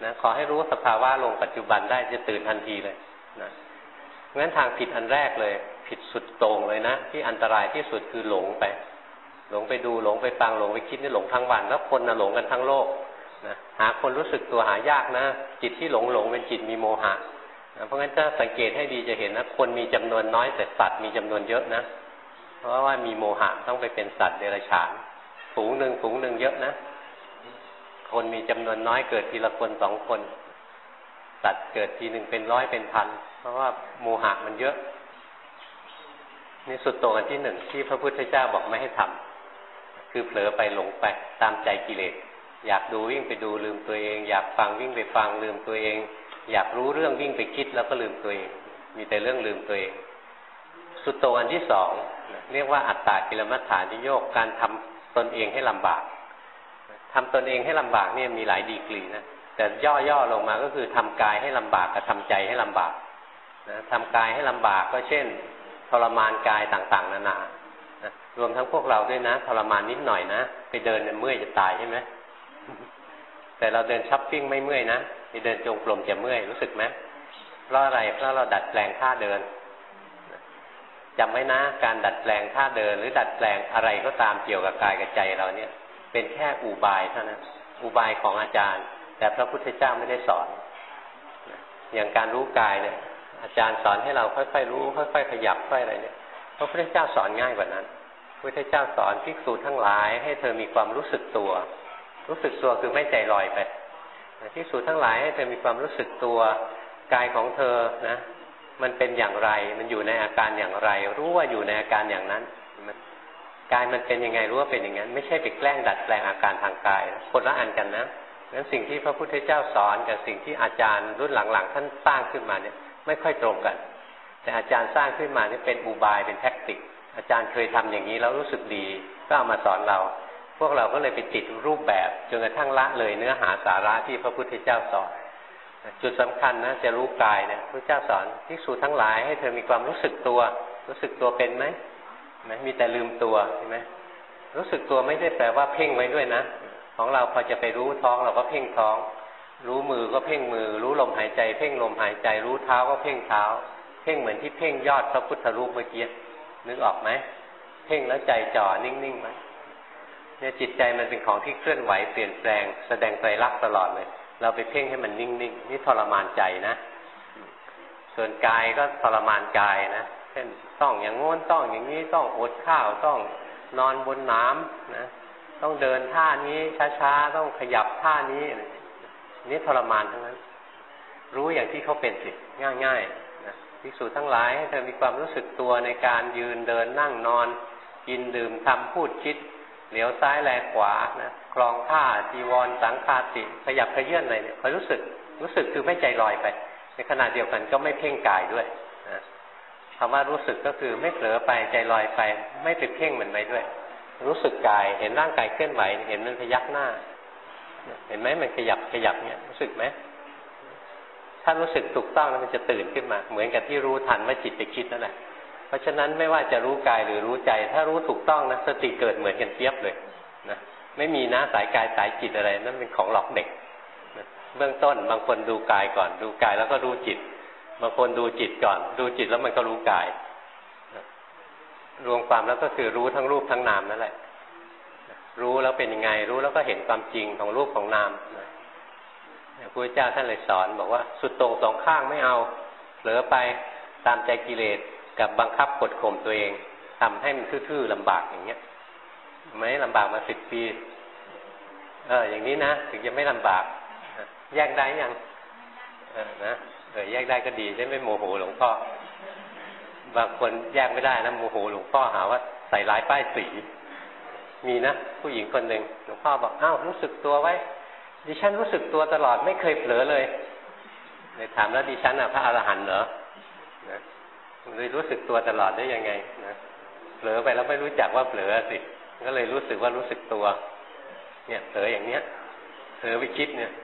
S1: นะขอให้รู้สภาวะลงปัจจุบันได้จะตื่นทันทีเลยนะงั้นทางผิดอันแรกเลยผิดสุดโต่งเลยนะที่อันตรายที่สุดคือหลงไปหลงไปดูหลงไปฟังหลงไปคิดนี่หลงทั้งวันแล้วคนน่ะหลงกันทั้งโลกนะหาคนรู้สึกตัวหายากนะจิตที่หลงหลงเป็นจิตมีโมหะนะเพราะงั้นถ้าสังเกตให้ดีจะเห็นนะคนมีจำนวนน้อยแต่สัตว์มีจำนวนเยอะนะเพราะว่ามีโมหะต้องไปเป็นสัตว์เดรัจฉานฝูงหนึ่งฝูงหนึ่งเยอะนะคนมีจำนวนน้อยเกิดทีละคนสองคนสัตว์เกิดทีหนึ่งเป็นร้อยเป็นพันเพราะว่าโมหะมันเยอะนี่สุดโต่งอันที่หนึ่งที่พระพุทธเจ้าบอกไม่ให้ทำคือเผลอไปหลงไปตามใจกิเลสอยากดูวิ่งไปดูลืมตัวเองอยากฟังวิ่งไปฟังลืมตัวเองอยากรู้เรื่องวิ่งไปคิดแล้วก็ลืมตัวเองมีแต่เรื่องลืมตัวเองสุดโต่งอันที่สองเรียกว่าอัตตากิลมัฏฐานิโยคการทำตนเองให้ลำบากทำตนเองให้ลำบากเนี่ยมีหลายดีกรีนะแต่ย่อๆลงมาก็คือทำกายให้ลำบากกับทำใจให้ลำบากนะทำกายให้ลำบากก็เช่นทรมานกายต่างๆนานานะรวมทั้งพวกเราด้วยนะทรมานนิดหน่อยนะไปเดินเนี่ยเมื่อยจะตายใช่ไหม แต่เราเดินช้อปปิ้งไม่เมื่อยนะไปเดินจงกรมจะเมื่อยรู้สึกไหมเพราะอะไรเพราะเราดัดแปลงท่าเดินจำไว้นะการดัดแปลงท่าเดินหรือดัดแปลงอะไรก็ตามเกี่ยวกับกายกับใจเราเนี่ยเป็นแค่อุบายเท่านั้นอุบายของอาจารย์แต่พระพุทธเจ้าไม่ได้สอนอย่างการรู้กายเนี่ยอาจารย์สอนให้เราค่อยๆรู้ค่อยๆขยับค่อยอะไรเนี่ยพระพุทธเจ้าสอนง่ายกว่านั้นพระพุทธเจ้าสอนภิกษุทั้งหลายให้เธอมีความรู้สึกตัวรู้สึกตัวคือไม่ใจลอยไปภิกษุทั้งหลายให้เธอมีความรู้สึกตัวกายของเธอนะมันเป็นอย่างไรมันอยู่ในอาการอย่างไรรู้ว่าอยู่ในอาการอย่างนั้นกายมันเป็นยังไงรู้ว่าเป็นอย่างนั้นไม่ใช่ไปแกล้งดัดแปลงอาการทางกายคนละอันกันนะงั้นสิ่งที่พระพุทธเจ้าสอนกับสิ่งที่อาจารย์รุ่นหลังๆท่านสร้างขึ้นมาเนี่ยไม่ค่อยตรงกันแต่อาจารย์สร้างขึ้นมานี่เป็นอุบายเป็นแทคติกอาจารย์เคยทำอย่างนี้แล้วรู้สึกดีก็เอามาสอนเราพวกเราก็เลยไปติดรูปแบบจนกระทั่งละเลยเนื้อหาสาระที่พระพุทธเจ้าสอนจุดสำคัญนะจะรู้กายเนี่ยพระเจ้าสอนภิกษุทั้งหลายให้เธอมีความรู้สึกตัวรู้สึกตัวเป็นไหมไหมมีแต่ลืมตัวใช่ไหมรู้สึกตัวไม่ได้แปลว่าเพ่งไว้ด้วยนะของเราพอจะไปรู้ท้องเราก็เพ่งท้องรู้มือก็เพ่งมือรู้ลมหายใจเพ่งลมหายใจรู้เท้าก็เพ่งเท้าเพ่งเหมือนที่เพ่งยอดพระพุทธรูปเมื่อกี้นึกออกไหมเพ่งแล้วใจจ่อนิ่งๆไหมเนี่ยจิตใจมันเป็นของที่เคลื่อนไหวเปลี่ยนแปลงแสดงไตรลักษณ์ตลอดเลยเราไปเพ่งให้มันนิ่งๆนี่ทรมานใจนะส่วนกายก็ทรมานกายนะเช่นต้องอย่างโน้นต้องอย่างนี้ต้องอดข้าวต้องนอนบนน้ำนะต้องเดินท่านี้ช้าๆต้องขยับท่านี้นี่ทรมานทั้งนั้นรู้อย่างที่เขาเป็นสิง่ายๆนะภิกษุทั้งหลายให้เธอมีความรู้สึกตัวในการยืนเดินนั่งนอนกินดื่มทำพูดคิดเหลียวซ้ายแลขวานะคลองท่าจีวรสังฆาติขยับขยื่นอะไรเนี่ยคอยรู้สึกรู้สึกคือไม่ใจลอยไปในขณะเดียวกันก็ไม่เพ่งกายด้วยนะคำว่ารู้สึกก็คือไม่เผลอไปใจลอยไปไม่ไปเพ่งมันไว้ด้วยรู้สึกกายเห็นร่างกายเคลื่อนไหวเห็นมันพยักหน้าเห็นไหมมันขยับขยับเนี่ยรู้สึกไหมถ้ารู้สึกถูกต้องแล้วมันจะตื่นขึ้นมาเหมือนกับที่รู้ทันว่าจิตไปคิดนั่นแหละเพราะฉะนั้นไม่ว่าจะรู้กายหรือรู้ใจถ้ารู้ถูกต้องนะสติเกิดเหมือนกันเทียบเลยนะไม่มีนะสายกายสายจิตอะไรนั่นเป็นของหลอกเด็กนะเบื้องต้นบางคนดูกายก่อนดูกายแล้วก็รู้จิตบางคนดูจิตก่อนดูจิตแล้วมันก็รู้กายนะรวมความแล้วก็คือรู้ทั้งรูปทั้งนามนั่นแหละรู้แล้วเป็นยังไงรู้แล้วก็เห็นความจริงของรูปของนามนะพระพุทธเจ้าท่านเลยสอนบอกว่าสุดโต่งสองข้างไม่เอาเผลอไปตามใจกิเลสกับบังคับกดข่มตัวเองทำให้มันทื่อๆลำบากอย่างเงี้ยไม่ลำบากมาสิบปีเอออย่างนี้นะถึงจะไม่ลำบากแยกได้ยังเออนะเออแยกได้ก็ดีจะไม่โมโหหลวงพ่อบางคนแยกไม่ได้นะโมโหหลวงพ่อหาว่าใส่ร้ายป้ายสีมีนะผู้หญิงคนหนึ่งหลวงพ่อบอกอ้าวรู้สึกตัวไว้ดิฉันรู้สึกตัวตลอดไม่เคยเผลอเลยเลยถามแล้วดิฉันอ่ะพระอรหันต์เหรอนะเลยรู้สึกตัวตลอดได้ยังไงนะเผลอไปแล้วไม่รู้จักว่าเผลอสิก็เลยรู้สึกว่ารู้สึกตัวเนี่ยเผลออย่างเนี้ยเผลอไปคิดเนี่ย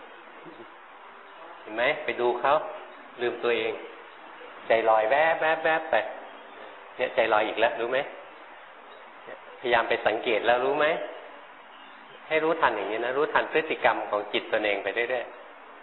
S1: เห็นไหมไปดูเขาลืมตัวเองใจลอยแวบแวบแวบไปเนี่ยใจลอยอีกแล้วรู้ไหมพยายามไปสังเกตแล้วรู้ไหมให้รู้ทันอย่างนี้นะรู้ทันพฤติกรรมของจิตตัวเองไปเรื่อย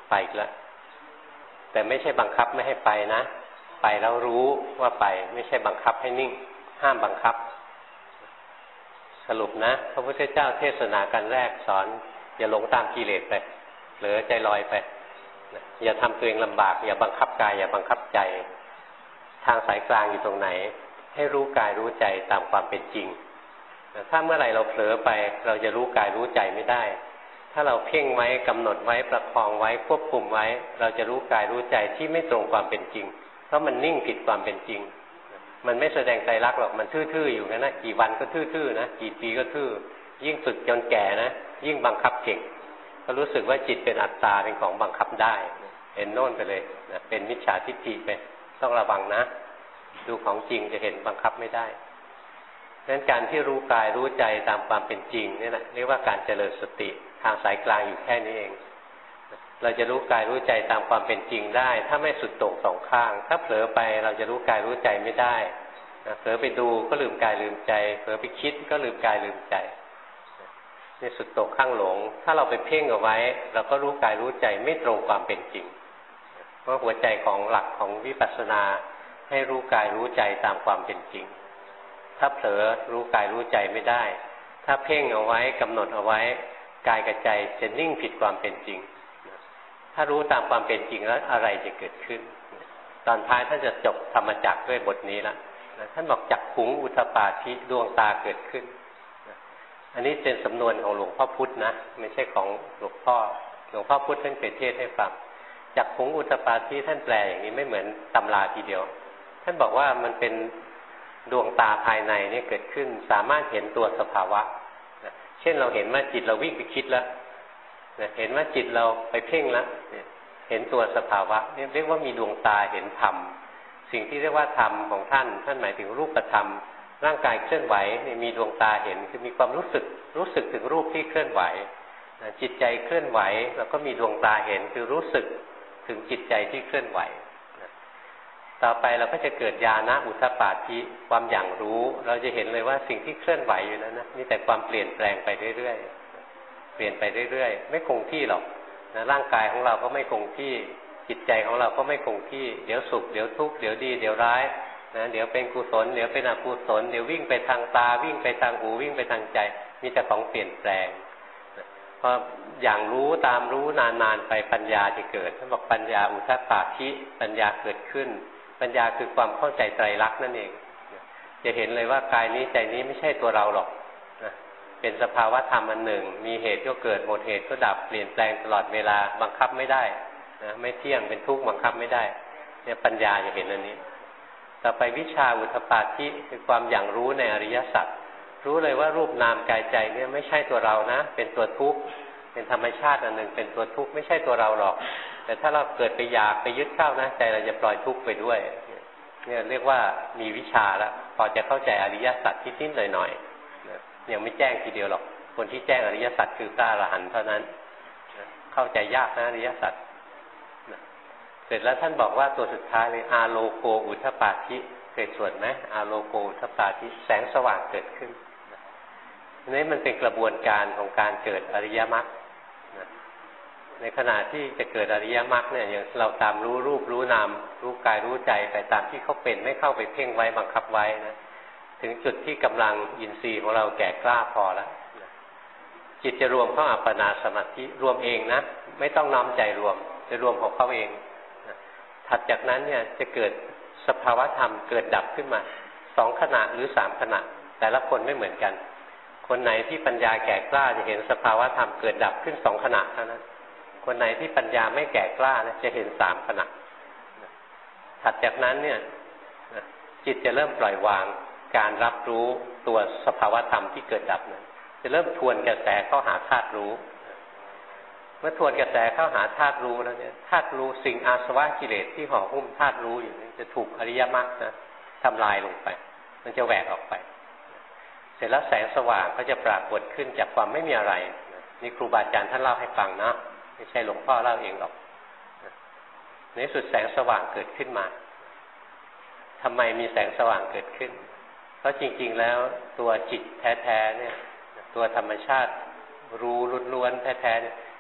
S1: ไปอีกแล้วแต่ไม่ใช่บังคับไม่ให้ไปนะไปแล้วรู้ว่าไปไม่ใช่บังคับให้นิ่งห้ามบังคับสรุปนะพระพุทธเจ้าเทศนากันแรกสอนอย่าหลงตามกิเลสไปหรือใจลอยไปอย่าทำตัวเองลำบากอย่าบังคับกายอย่าบังคับใจทางสายกลางอยู่ตรงไหนให้รู้กายรู้ใจตามความเป็นจริงถ้าเมื่อไหร่เราเผลอไปเราจะรู้กายรู้ใจไม่ได้ถ้าเราเพ่งไว้กำหนดไว้ประคองไว้ควบคุมไว้เราจะรู้กายรู้ใจที่ไม่ตรงความเป็นจริงเพราะมันนิ่งผิดความเป็นจริงมันไม่แสดงไตรลักษณ์หรอกมันทื่อๆอยู่งั้นนะกี่วันก็ทื่อๆนะกี่ปีก็ทื่อยิ่งฝึกจนแก่นะยิ่งบังคับเก่งก็รู้สึกว่าจิตเป็นอัตตาเป็นของบังคับได้เห็นโน่นไปเลยนะเป็นมิจฉาทิฏฐิไปต้องระวังนะดูของจริงจะเห็นบังคับไม่ได้ดังนั้นการที่รู้กายรู้ใจตามความเป็นจริงนี่แหละเรียกว่าการเจริญสติทางสายกลางอยู่แค่นี้เองเราจะรู้กายรู้ใจตามความเป็นจริงได้ถ้าไม่สุดโต่งสองข้างถ้าเผลอไปเราจะรู้กายรู้ใจไม่ได้เผลอไปดูก็ลืมกายลืมใจเผลอไปคิดก็ลืมกายลืมใจนี่สุดโต่งข้างหลงถ้าเราไปเพ่งเอาไว้เราก็รู้กายรู้ใจไม่ตรงความเป็นจริงเพราะหัวใจของหลักของวิปัสสนาให้รู้กายรู้ใจตามความเป็นจริงถ้าเผลอรู้กายรู้ใจไม่ได้ถ้าเพ่งเอาไว้กำหนดเอาไว้กายกับใจจะนิ่งผิดความเป็นจริงถ้ารู้ตามความเป็นจริงแล้วอะไรจะเกิดขึ้นตอนท้ายท่านจะจบธรรมจักรด้วยบทนี้แล้วท่านบอกจักขุงอุทปาทิดวงตาเกิดขึ้นอันนี้เป็นสำนวนของหลวงพ่อพุธนะไม่ใช่ของหลวงพ่อหลวงพ่อพุธท่านเคยเทศให้ฟังจักขุงอุทปาทิท่านแปลอย่างนี้ไม่เหมือนตำราทีเดียวท่านบอกว่ามันเป็นดวงตาภายในนี่เกิดขึ้นสามารถเห็นตัวสภาวะเช่นเราเห็นว่าจิตเราวิ่งไปคิดแล้วเห็นว่าจิตเราไปเพ่งแล้วเห็นตัวสภาวะนี่เรียกว่ามีดวงตาเห็นธรรมสิ่งที่เรียกว่าธรรมของท่านท่านหมายถึงรูปธรรมร่างกายเคลื่อนไหวนี่มีดวงตาเห็นคือมีความรู้สึกรู้สึกถึงรูปที่เคลื่อนไหวจิตใจเคลื่อนไหวแล้วก็มีดวงตาเห็นคือรู้สึกถึงจิตใจที่เคลื่อนไหวต่อไปเราก็จะเกิดญาณอุทปาทิความอย่างรู้เราจะเห็นเลยว่าสิ่งที่เคลื่อนไหวอยู่นั้นนะมีแต่ความเปลี่ยนแปลงไปเรื่อยๆเปลี่ยนไปเรื่อยๆไม่คงที่หรอกนะร่างกายของเราก็ไม่คงที่จิตใจของเราก็ไม่คงที่เดี๋ยวสุขเดี๋ยวทุกข์เดี๋ยวดีเดี๋ยวร้ายนะเดี๋ยวเป็นกุศลเดี๋ยวเป็นอกุศลเดี๋ยววิ่งไปทางตาวิ่งไปทางหูวิ่งไปทางใจมีแต่ของเปลี่ยนแปลงพออย่างรู้ตามรู้นานๆไปปัญญาจะเกิดท่านบอกปัญญาอุทปาทิปัญญาเกิดขึ้นปัญญาคือความเข้าใจไตรลักษณ์นั่นเองจะเห็นเลยว่ากายนี้ใจนี้ไม่ใช่ตัวเราหรอกเป็นสภาวะธรรมอันหนึ่งมีเหตุก็เกิดหมดเหตุก็ดับเปลี่ยนแปลงตลอดเวลาบังคับไม่ได้นะไม่เที่ยงเป็นทุกข์บังคับไม่ได้เนี่ยปัญญาจะเห็นอันนี้ต่อไปวิชาอุทปาทิคือความอย่างรู้ในอริยสัจรู้เลยว่ารูปนามกายใจเนี่ยไม่ใช่ตัวเรานะเป็นตัวทุกข์เป็นธรรมชาติอันหนึ่งเป็นตัวทุกข์ไม่ใช่ตัวเราหรอกแต่ถ้าเราเกิดไปอยากไปยึดเข้านะใจเราจะปล่อยทุกข์ไปด้วยเนี่ยเรียกว่ามีวิชาแล้วพอจะเข้าใจอริยสัจที่นิดหน่อยๆยังไม่แจ้งทีเดียวหรอกคนที่แจ้งอริยสัจคือพระอรหันต์เท่านั้นเข้าใจยากนะอริยสัจเสร็จแล้วท่านบอกว่าตัวสุดท้ายเลยอาโลโกอุทปาทิเคยสวดไหมอาโลโกอุทปาทิแสงสว่างเกิดขึ้นนี่มันเป็นกระบวนการของการเกิดอริยมรรคในขณะที่จะเกิดอริยมรรคเนี่ยอย่างเราตามรู้รูปรู้นามรู้กายรู้ใจไปตามที่เขาเป็นไม่เข้าไปเพ่งไว้บังคับไว้นะถึงจุดที่กำลังอินทรีย์ของเราแก่กล้าพอแล้วจิตจะรวมเข้าอัปปนาสมาธิรวมเองนะไม่ต้องน้อมใจรวมจะรวมของเขาเองถัดจากนั้นเนี่ยจะเกิดสภาวะธรรมเกิดดับขึ้นมาสองขณะหรือสามขณะแต่ละคนไม่เหมือนกันคนไหนที่ปัญญาแก่กล้าจะเห็นสภาวะธรรมเกิดดับขึ้นสองขณะเท่านั้นคนไหนที่ปัญญาไม่แก่กล้านะจะเห็นสามขณะถัดจากนั้นเนี่ยจิตจะเริ่มปล่อยวางการรับรู้ตัวสภาวะธรรมที่เกิดดับนั้นจะเริ่มทวนกระแสเข้าหาธาตุรู้เมื่อทวนกระแสเข้าหาธาตุรู้แล้วเนี่ยธาตุรู้สิ่งอาสวะกิเลสที่ห่อหุ้มธาตุรู้อยู่นี่จะถูกอริยมรรคนะทำลายลงไปมันจะแหวกออกไปเสร็จแล้วแสงสว่างก็จะปรากฏขึ้นจากความไม่มีอะไรนี่ครูบาอาจารย์ท่านเล่าให้ฟังนะไม่ใช่หลวงพ่อเล่าเองหรอกในสุดแสงสว่างเกิดขึ้นมาทำไมมีแสงสว่างเกิดขึ้นเพราะจริงๆแล้วตัวจิตแท้ๆเนี่ยตัวธรรมชาติรู้ล้วนๆแท้ๆเนี่ย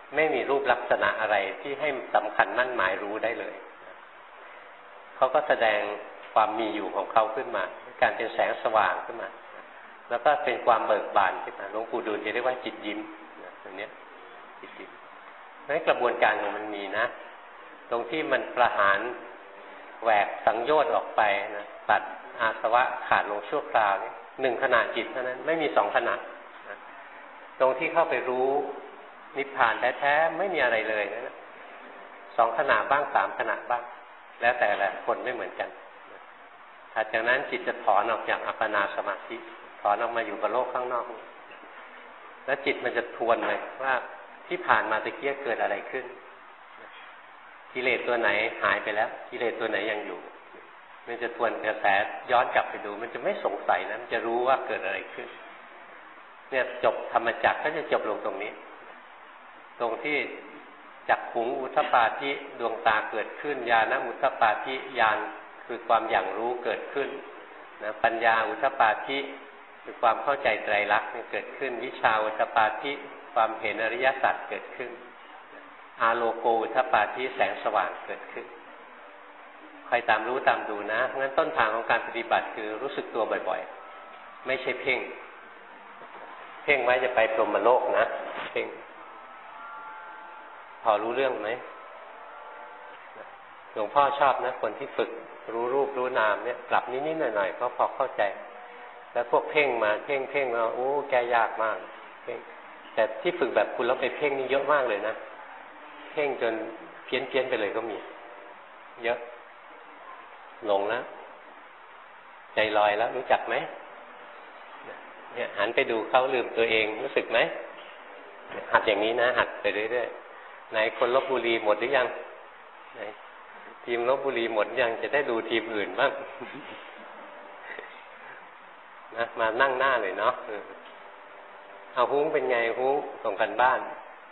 S1: ไม่มีรูปลักษณะอะไรที่ให้สำคัญมั่นหมายรู้ได้เลยเขาก็แสดงความมีอยู่ของเขาขึ้นมาการเป็นแสงสว่างขึ้นมาแล้วก็เป็นความเบิกบานขึ้นมาหลวงปู่ดูลจะเรียกว่าจิตยิ้มตรงนี้จิตยิ้มในกระบวนการของมันมีนะตรงที่มันประหารแหวกสังโยชน์ออกไปนะตัดอาสวะขาดลงชั่วคราวนี่หนึ่งขณะจิตเท่านั้นไม่มีสองขณะนะตรงที่เข้าไปรู้นิพพานแท้ๆไม่มีอะไรเลยนะสองขณะบ้างสามขณะบ้างแล้วแต่ละคนไม่เหมือนกันถัดจากนั้นจิตจะถอนออกจากอัปปนาสมาธิถอนออกมาอยู่กับโลกข้างนอกแล้วจิตมันจะทวนเลยว่าที่ผ่านมาตะเกียเกิดอะไรขึ้นกิเลสตัวไหนหายไปแล้วกิเลสตัวไหนยังอยู่มันจะทวนกระแสย้อนกลับไปดูมันจะไม่สงสัยนะมันจะรู้ว่าเกิดอะไรขึ้นเนี่ยจบธรรมจักรก็จะจบลงตรงนี้ตรงที่จักขุงอุทธปาธิดวงตาเกิดขึ้นญาณอุทธปาธิญาณคือความอย่างรู้เกิดขึ้นนะปัญญาอุทธปาธิคือความเข้าใจไตรลักษณ์เกิดขึ้นวิชาอุทธปาธิความเห็นอริยสัจเกิดขึ้นอาโลโกอุทธปาธิแสงสว่างเกิดขึ้นใครตามรู้ตามดูนะงั้นต้นทางของการปฏิบัติคือรู้สึกตัวบ่อยๆไม่ใช่เพ่งเพ่งไว้จะไปพรหมโลกนะเพ่งพอรู้เรื่องไหมหลวงพ่อชอบนะคนที่ฝึกรู้รูปรู้นามเนี่ยปรับนิดๆหน่อยๆก็พอเข้าใจแล้วพวกเพ่งมาเพ่งเพ่งมาโอ้แก้ยากมากเพ่งแต่ที่ฝึกแบบคุณแล้วไปเพ่งนี่เยอะมากเลยนะเพ่งจนเพี้ยนเพี้ยนไปเลยก็มีเยอะหลงแล้วใจลอยแล้วรู้จักไหมเนี่ยหันไปดูเขาลืมตัวเองรู้สึกไหมหัดอย่างนี้นะหัดไปเรื่อยๆไหนคนลพบุรีหมดหรือยังไหนทีมลพบุรีหมดยังจะได้ดูทีมอื่นบ้างนะมานั่งหน้าเลยเนาะเอาหุ้งเป็นไงหุ้งส่งกันบ้าน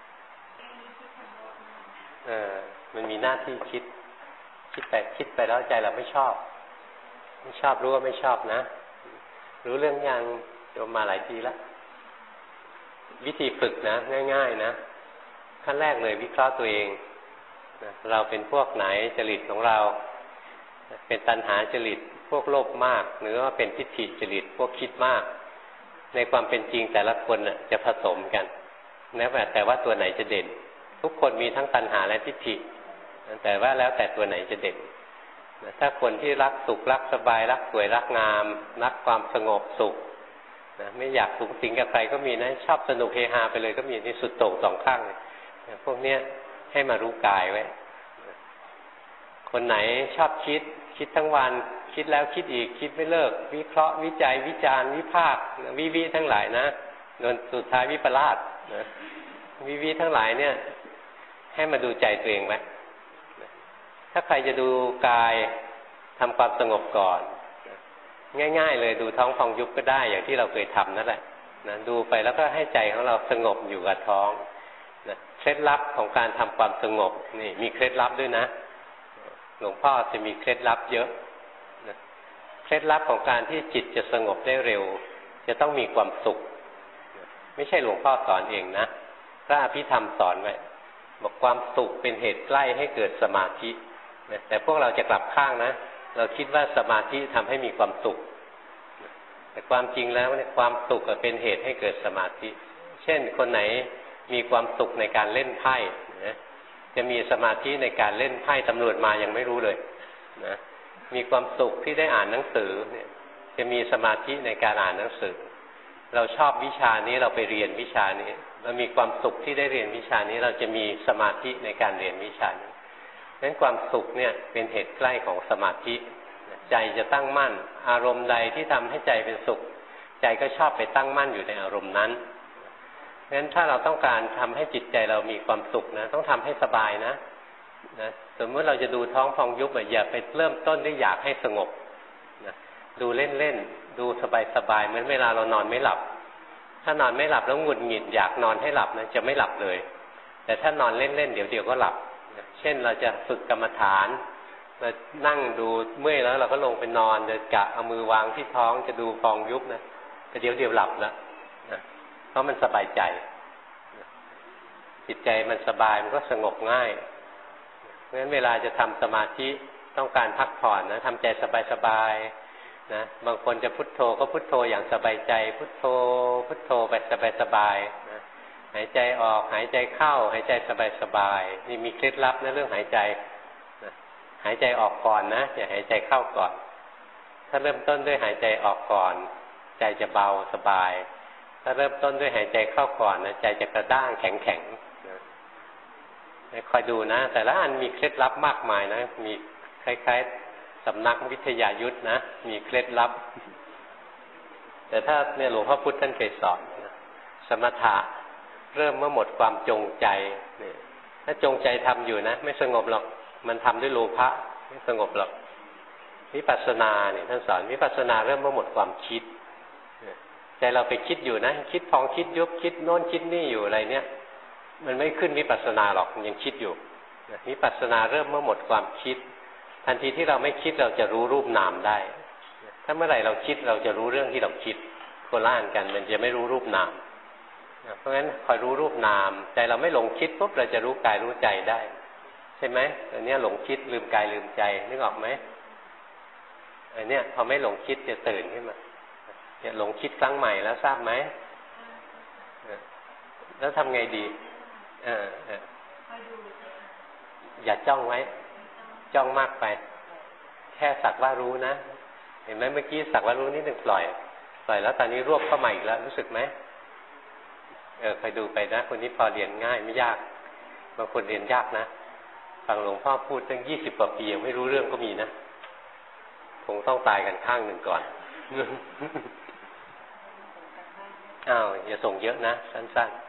S1: เออมันมีหน้าที่คิดคิดไปคิดไปแล้วใจเราไม่ชอบไม่ชอบรู้ว่าไม่ชอบนะรู้เรื่องยังโยมมาหลายทีแล้ววิธีฝึกนะง่ายๆนะขั้นแรกเลยวิเคราะห์ตัวเองนะเราเป็นพวกไหนจริตของเราเป็นตัณหาจริตพวกโลภมากหรือว่าเป็นทิฏฐิจริตพวกคิดมากในความเป็นจริงแต่ละคนน่ะจะผสมกันนะแต่ว่าตัวไหนจะเด่นทุกคนมีทั้งตัณหาและทิฏฐิแต่ว่าแล้วแต่ตัวไหนจะเด่นถ้าคนที่รักสุขรักสบายรักสวยรักงามรักความสงบสุขนะไม่อยากสุขสิงกับใครก็มีนะชอบสนุกเฮฮาไปเลยก็มีที่สุดโต่งสองข้างเลยพวกเนี้ยให้มารู้กายไว้คนไหนชอบคิดคิดทั้งวันคิดแล้วคิดอีกคิดไม่เลิกวิเคราะห์วิจัยวิจารณ์วิพากษ์วิวิทั้งหลายนะจนสุดท้ายวิปลาสนะวิวิทั้งหลายเนี่ยให้มาดูใจตัวเองไว้ถ้าใครจะดูกายทำความสงบก่อนง่ายๆเลยดูท้องพองยุบก็ได้อย่างที่เราเคยทำนั่นแหละนะดูไปแล้วก็ให้ใจของเราสงบอยู่กับท้องนะเคล็ดลับของการทำความสงบนี่มีเคล็ดลับด้วยนะหลวงพ่อจะมีเคล็ดลับเยอะนะเคล็ดลับของการที่จิตจะสงบได้เร็วจะต้องมีความสุขไม่ใช่หลวงพ่อสอนเองนะพระอภิธรรมสอนไว้บอกความสุขเป็นเหตุใกล้ให้เกิดสมาธิแต่พวกเราจะกลับข้างนะเราคิดว่าสมาธิทำให้มีความสุขแต่ความจริงแล้วเนี่ยความสุขเป็นเหตุให้เกิดสมาธิเช่นคนไหนมีความสุขในการเล่นไพ่นะจะมีสมาธิในการเล่นไพ่ตำรวจมายังไม่รู้เลยนะมีความสุขที่ได้อ่านหนังสือเนี่ยจะมีสมาธิในการอ่านหนังสือเราชอบวิชานี้เราไปเรียนวิชานี้เรามีความสุขที่ได้เรียนวิชานี้เราจะมีสมาธิในการเรียนวิชานี้งั้นความสุขเนี่ยเป็นเหตุใกล้ของสมาธิใจจะตั้งมั่นอารมณ์ใดที่ทำให้ใจเป็นสุขใจก็ชอบไปตั้งมั่นอยู่ในอารมณ์นั้นงั้นถ้าเราต้องการทำให้จิตใจเรามีความสุขนะต้องทำให้สบายนะนะสมมติเราจะดูท้องพองยุบอย่าไปเริ่มต้นด้วยอยากให้สงบนะดูเล่นๆดูสบายๆเหมือนเวลาเรานอนไม่หลับถ้านอนไม่หลับแล้วหงุดหงิดอยากนอนให้หลับนะจะไม่หลับเลยแต่ถ้านอนเล่นๆเดี๋ยวเดี๋ยวก็หลับเช่นเราจะฝึกกรรมฐานเรานั่งดูเมื่อยแล้วเราก็ลงไปนอนเดินกะเอามือวางที่ท้องจะดูฟองยุบนะแต่เดี๋ยวเดี๋ยวหลับแล้วนะเพราะมันสบายใจจิตใจมันสบายมันก็สงบง่ายเพราะฉะนั้นเวลาจะทำสมาธิต้องการพักผ่อนนะทำใจสบายๆนะบางคนจะพุทโธก็พุทโธอย่างสบายใจพุทโธพุทโธไปสบายๆนะหายใจออกหายใจเข้าหายใจสบายๆนี่มีเคล็ดลับนะเรื่องหายใจนะหายใจออกก่อนนะอย่าหายใจเข้าก่อนถ้าเริ่มต้นด้วยหายใจออกก่อนใจจะเบาสบายถ้าเริ่มต้นด้วยหายใจเข้าก่อนนะใจจะกระด้างแข็งๆนะคอยดูนะแต่ละอันมีเคล็ดลับมากมายนะมีคล้ายๆสำนักวิทยายุทธนะมีเคล็ดลับแต่ถ้าเนี่ยหลวงพ่อพุธท่านเคยสอนนะสมถะเริ่มเมื่อหมดความจงใจเนี่ยถ้าจงใจทำอยู่นะไม่สงบหรอกมันทำด้วยโลภะไม่สงบหรอกวิปัสสนาเนี่ยท่านสอนวิปัสสนาเริ่มเมื่อหมดความคิดใจเราไปคิดอยู่นะคิดพองคิดยุบคิดโน้นคิดนี่อยู่อะไรเนี่ยมันไม่ขึ้นวิปัสสนาหรอกมันยังคิดอยู่วิปัสสนาเริ่มเมื่อหมดความคิดทันทีที่เราไม่คิดเราจะรู้รูปนามได้ถ้าเมื่อไหร่เราคิดเราจะรู้เรื่องที่เราคิดโคล่านกันมันจะไม่รู้รูปนามเพราะงั้นคอยรู้รูปนามใจเราไม่หลงคิดปุ๊บเราจะรู้กายรู้ใจได้ใช่ไหมอันนี้หลงคิดลืมกายลืมใจนึกออกไหมอันนี้พอไม่หลงคิดจะตื่นขึ้นมาเนี่ยหลงคิดครั้งใหม่แล้วทราบไหมแล้วทำไงดีเออเอออย่าจ้องไว้จ้องมากไปแค่สักว่ารู้นะเห็นไหมเมื่อกี้สักว่ารู้นิดหนึ่งปล่อยปล่อยแล้วตอนนี้รวบเข้ามาอีกแล้วรู้สึกไหมเออคอยดูไปนะคนนี้พอเรียนง่ายไม่ยากบางคนเรียนยากนะฟังหลวงพ่อพูดตั้งยี่สิบกว่าปียังไม่รู้เรื่องก็มีนะคงต้องตายกันข้างหนึ่งก่อนอ้าวอย่าส่งเยอะนะสั้นๆ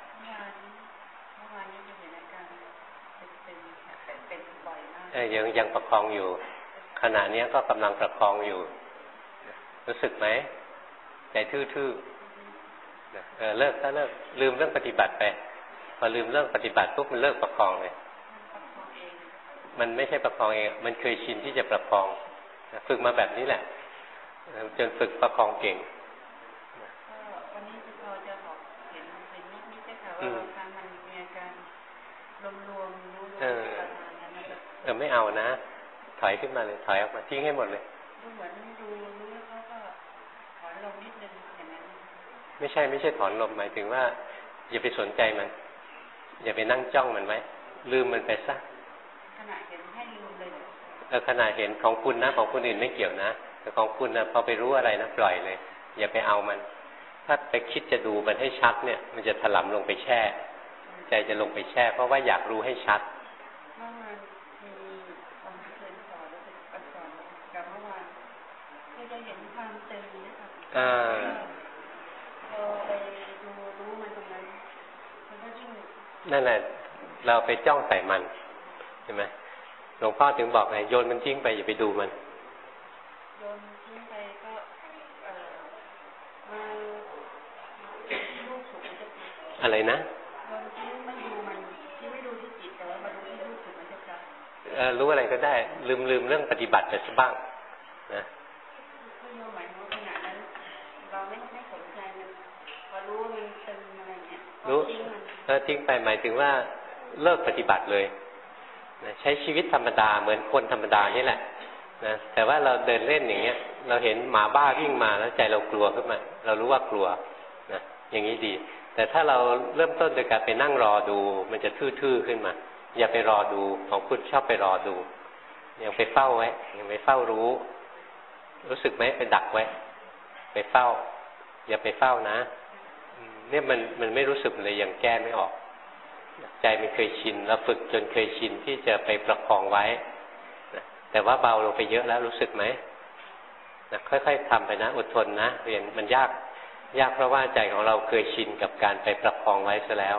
S1: เออยังยังประคองอยู่ขณะนี้ก็กำลังประคองอยู่รู้สึกไหมใจทื่อๆเออเลิกถ้าเลิกลืมเรื่องปฏิบัติไปพอลืมเรื่องปฏิบัติปุ๊บมันเลิกประคองเลยมันไม่ใช่ประคองเองมันเคยชินที่จะประคองฝึกมาแบบนี้แหละจนฝึกประคองเก่ง
S2: วันนี้พอจะบอกเห็นเป็นนิดๆค่ะว่าบางครั้งมันมีอาการรวมๆรู้ๆประมาณนั้นนะครับ
S1: เออไม่เอานะถอยขึ้นมาเลยถอยออกมาทิ้งให้หมดเลย
S2: ดูเหมือนดูรู้แล้วเขาก็ถอนลงนิดนึงอย่างนั้น
S1: ไม่ใช่ไม่ใช่ถอนลมหมายถึงว่าอย่าไปสนใจมันอย่าไปนั่งจ้องมันไว้ลืมมันไปซะ
S2: ขณะเห็นให้ลืมเลย
S1: เออขณะเห็นของคุณนะของคนอื่นไม่เกี่ยวนะแต่ของคุณนะพอไปรู้อะไรนะปล่อยเลยอย่าไปเอามันถ้าไปคิดจะดูมันให้ชัดเนี่ยมันจะถลำลงไปแช่ใจจะลงไปแช่เพราะว่าอยากรู้ให้ชัด
S2: เมื่อวานมีคนเคยสอนแล้วเป็นสอนกับเมื่อวานก็จะเห็นความตึงนะคะอ่าพอไปดูรู้มันตรงนั้นมันก็ยิ่ง
S1: นั่นแหละเราไปจ้องใส่มันใช่ไหมหลวงพ่อถึงบอกไงโยนมันทิ้งไปอย่าไปดูมัน
S2: โยนทิ้งไปก็เอ่อมาลูกสุขมันจะ
S1: อะไรนะ
S2: โยนทิ้งไม่ดูมันที่ไม่ดูที่จิตแต่ว่ามาดูที่ลูกสุขมันจะกลับ
S1: เออรู้อะไรก็ได้ลืมลืมเรื่องปฏิบัติไปซะบ้างนะ
S2: คือโยมหมายถึงว่าขณะนั้นเราไม่ไม่สนใจมันพอรู้ว่ามันตึงอะไรเงี้ย
S1: รู้เออทิ้งไปหมายถึงว่าเลิกปฏิบัติเลยใช้ชีวิตธรรมดาเหมือนคนธรรมดานี่แหละนะแต่ว่าเราเดินเล่นอย่างเงี้ยเราเห็นหมาบ้าวิ่งมาแล้วใจเรากลัวขึ้นมาเรารู้ว่ากลัวนะอย่างนี้ดีแต่ถ้าเราเริ่มต้นโดยการไปนั่งรอดูมันจะทื่อๆขึ้นมาอย่าไปรอดูของคุณชอบไปรอดูยังไปเฝ้าไว้ยังไปเฝ้ารู้รู้สึกไหมไปดักไว้ไปเฝ้าอย่าไปเฝ้านะเนี่ยมันมันไม่รู้สึกเลยยังแก้ไม่ออกใจมันเคยชินเราฝึกจนเคยชินที่จะไปประคองไว้แต่ว่าเบาลงไปเยอะแล้วรู้สึกไหมนะค่อยๆทำไปนะอดทนนะเรียนมันยากยากเพราะว่าใจของเราเคยชินกับการไปประคองไว้ซะแล้ว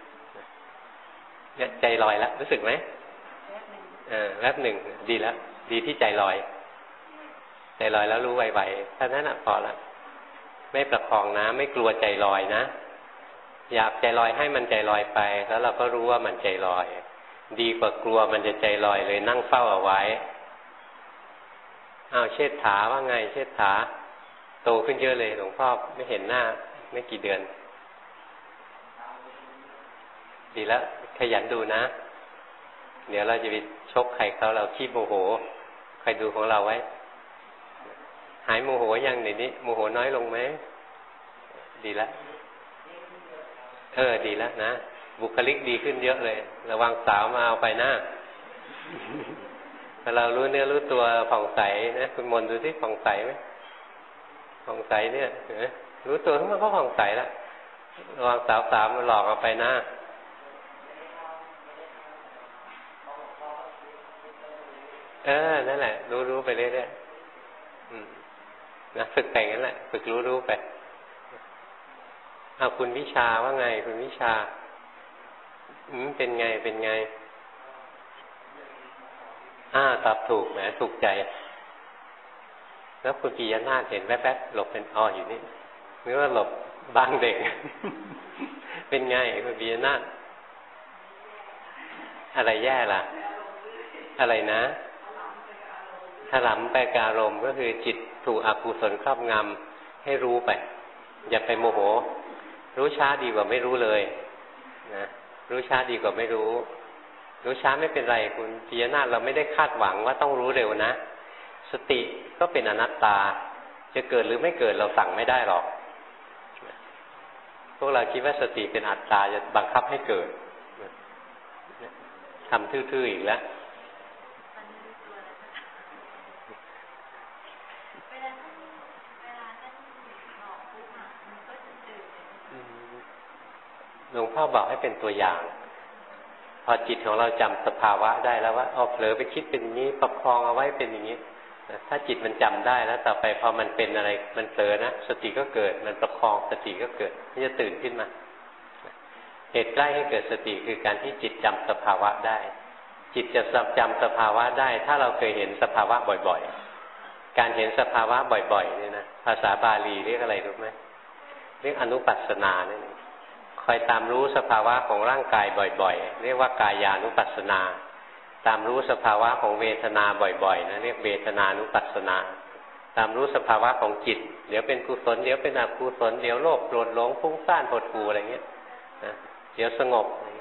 S1: เนี่ยใจลอยแล้วรู้สึกไหมเออแวบหนึ่งดีแล้วดีที่ใจลอยใจลอยแล้วรู้ไวๆเท่านั้นอ่ะพอละไม่ประคองนะไม่กลัวใจลอยนะอยากใจลอยให้มันใจลอยไปแล้วเราก็รู้ว่ามันใจลอยดีกว่ากลัวมันจะใจลอยเลยนั่งเฝ้าเอาไว้อ้าวเชษฐาว่าไงเชษฐาโตขึ้นเยอะเลยหลวงพ่อไม่เห็นหน้าไม่กี่เดือนดีแล้วขยันดูนะเดี๋ยวเราจะไปชกใครเขาเราขี้โมโหใครดูของเราไว้หายโมโหยังเดี๋ยวนี้โมโหน้อยลงไหมดีแล้วเออดีแล้วนะบุคลิกดีขึ้นเยอะเลยระวังสาวมาเอาไปหน้าถ้าเรารู้เนื้อรู้ตัวผ่องใสนะคุณมนต์ดูที่ผ่องใสไหมผ่องใสเนี่ยรู้ตัวทั้งหมดก็ผ่องใสแล้วระวังสาวสาวมาหลอกเอาไปหน้าเออนั่นแหละรู้รู้ไปเรื่อยๆนะฝึกไปงั้นแหละฝึกรู้รู้ไปเอาคุณวิชาว่าไงคุณวิชาอืมเป็นไงเป็นไงอ่าตอบถูกนะถูกใจแล้วคุณปียนาถเห็นแวบๆหลบเป็นอ้ออยู่นี่นึกว่าหลบบางเด็ก เป็นไงคุณปียนาถอะไรแย่ล่ะอะไรนะถลำไปกับอารมณ์ก็คือจิตถูกอกุศลครอบงำให้รู้ไปอย่าไปโมโหรู้ช้าดีกว่าไม่รู้เลยนะรู้ช้าดีกว่าไม่รู้รู้ช้าไม่เป็นไรคุณปิยนาถเราไม่ได้คาดหวังว่าต้องรู้เร็วนะสติก็เป็นอนัตตาจะเกิดหรือไม่เกิดเราสั่งไม่ได้หรอกพวกเราคิดว่าสติเป็นอัตตาจะบังคับให้เกิดทำทื่อๆอีกแล้วหลวงพ่อบอกให้เป็นตัวอย่างพอจิตของเราจำสภาวะได้แล้วว่าอ๋อเผลอไปคิดเป็นอย่างนี้ประคองเอาไว้เป็นอย่างนี้ถ้าจิตมันจำได้แล้วต่อไปพอมันเป็นอะไรมันเผลอนะสติก็เกิดมันประคองสติก็เกิดมันจะตื่นขึ้นมาเหตุใกล้ให้เกิดสติคือการที่จิตจำสภาวะได้จิตจะจำสภาวะได้ถ้าเราเคยเห็นสภาวะบ่อยๆการเห็นสภาวะบ่อยๆนี่นะภาษาบาลีเรียกอะไรรู้ไหมเรียกอนุปัสสนาเนี่ยคอยตามรู้สภาวะของร่างกายบ่อยๆเรียกว่ากายานุปัสสนาตามรู้สภาวะของเวทนาบ่อยๆนะเรียกเวทนานุปัสสนาตามรู้สภาวะของจิตเดี๋ยวเป็นกุศลเดี๋ยวเป็นอกุศลเดี๋ยวโลภโกรธหลงฟุ้งซ่านหดหู่อะไรเงี้ยนะเดี๋ยวสงบ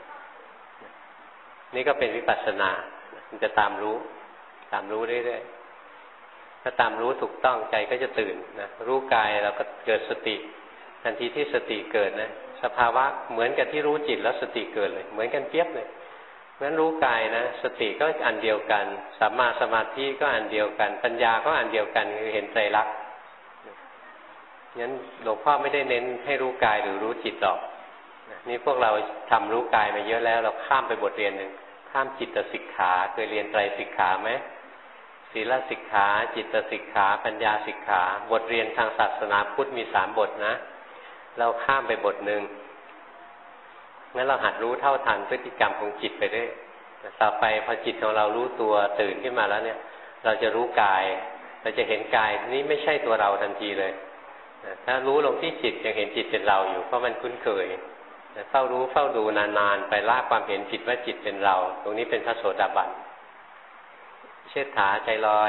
S1: นี่ก็เป็นวิปัสสนามันจะตามรู้ตามรู้เรื่อยๆถ้าตามรู้ถูกต้องใจก็จะตื่นนะรู้กายเราก็เกิดสติทันทีที่สติเกิดนะสภาวะเหมือนกับที่รู้จิตแล้วสติเกิดเลยเหมือนกันเปียบเลยงั้นรู้กายนะสติก็อันเดียวกันสัมมาสมาธิก็อันเดียวกันปัญญาก็อันเดียวกันคือเห็นไตรลักษณ์งั้นหลวงพ่อไม่ได้เน้นให้รู้กายหรือรู้จิตหรอกนี่พวกเราทำรู้กายมาเยอะแล้วเราข้ามไปบทเรียนหนึ่งข้ามจิตสิกขาเคยเรียนไตรสิกขาไหมศีลสิกขาจิตสิกขาปัญญาสิกขาบทเรียนทางศาสนาพุทธมีสามบทนะเราข้ามไปบทหนึ่งงั้นเราหัดรู้เท่าทันพฤติกรรมของจิตไปเรื่อยต่อไปพอจิตของเรารู้ตัวตื่นขึ้นมาแล้วเนี่ยเราจะรู้กายเราจะเห็นกายนี้ไม่ใช่ตัวเราทันทีเลยถ้ารู้ลงที่จิตยังเห็นจิตเป็นเราอยู่เพราะมันคุ้นเคยเฝ้ารู้เฝ้าดูนานๆไปละความเห็นจิตว่าจิตเป็นเราตรงนี้เป็นพระโสดาบันเชิดขาใจลอย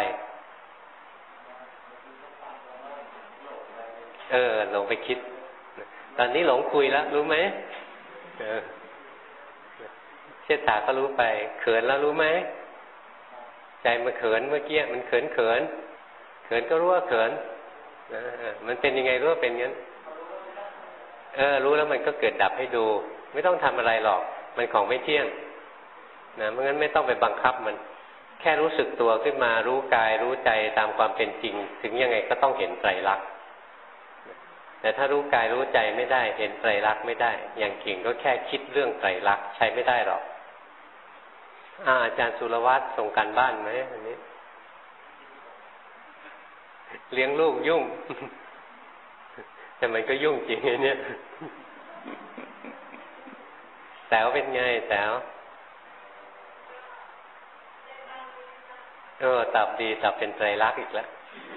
S1: เออลงไปคิดตอนนี้หลงคุยแล้วรู้ไหมเออเชิดขาก็รู้ไปเขินแล้วรู้ไหมใจมันเขินเมื่อกี้มันเขินเขินเขินก็รู้ว่าเขินมันเป็นยังไงรู้ว่าเป็นงั้นเออรู้แล้วมันก็เกิดดับให้ดูไม่ต้องทำอะไรหรอกมันของไม่เที่ยงนะเพราะงั้นไม่ต้องไปบังคับมันแค่รู้สึกตัวขึ้นมารู้กายรู้ใจตามความเป็นจริงถึงยังไงก็ต้องเห็นไตรลักษณ์แต่ถ้ารู้กายรู้ใจไม่ได้เห็นไตรลักษณ์ไม่ได้อย่างเก่งก็แค่คิดเรื่องไตรลักษณ์ใช้ไม่ได้หรอกอ่าอาจารย์สุรวัตรส่งการบ้านไหมอันนี้เลี้ยงลูกยุ่งแต่มันก็ยุ่งจริงไงเนี่ยแต๋วเป็นไงแต๋วเออตอบดีตอบเป็นไตรลักษณ์อีกแล้ว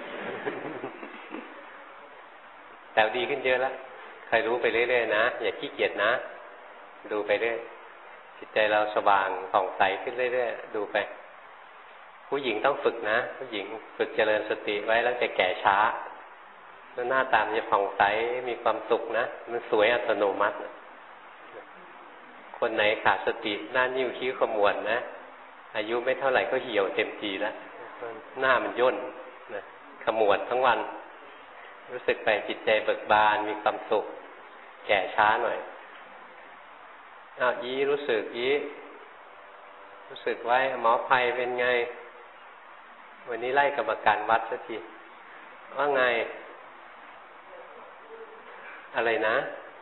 S1: แต๋วดีขึ้นเยอะแล้วใครรู้ไปเรื่อยๆนะอย่าขี้เกียจนะดูไปเรื่อยจิตใจเราสว่างผ่องใสขึ้นเรื่อยๆดูไปผู้หญิงต้องฝึกนะผู้หญิงฝึกเจริญสติไว้แล้วจะแก่ช้าแล้วหน้าตามจะผ่องใสมีความสุขนะมันสวยอัตโนมัติคคนไหนขาดสติหน้านิ้วคิ้วขมวดนะอายุไม่เท่าไหร่ก็เหี่ยวเต็มทีแล้วหน้ามันย่นนะขมวดทั้งวันรู้สึกไปจิตใจเบิกบานมีความสุขแก่ช้าหน่อยอ้าวยีรู้สึกยีรู้สึกไว้หมอภัยเป็นไงวันนี้ไล่กรรมการวัดสักทีว่าไงอะไรนะ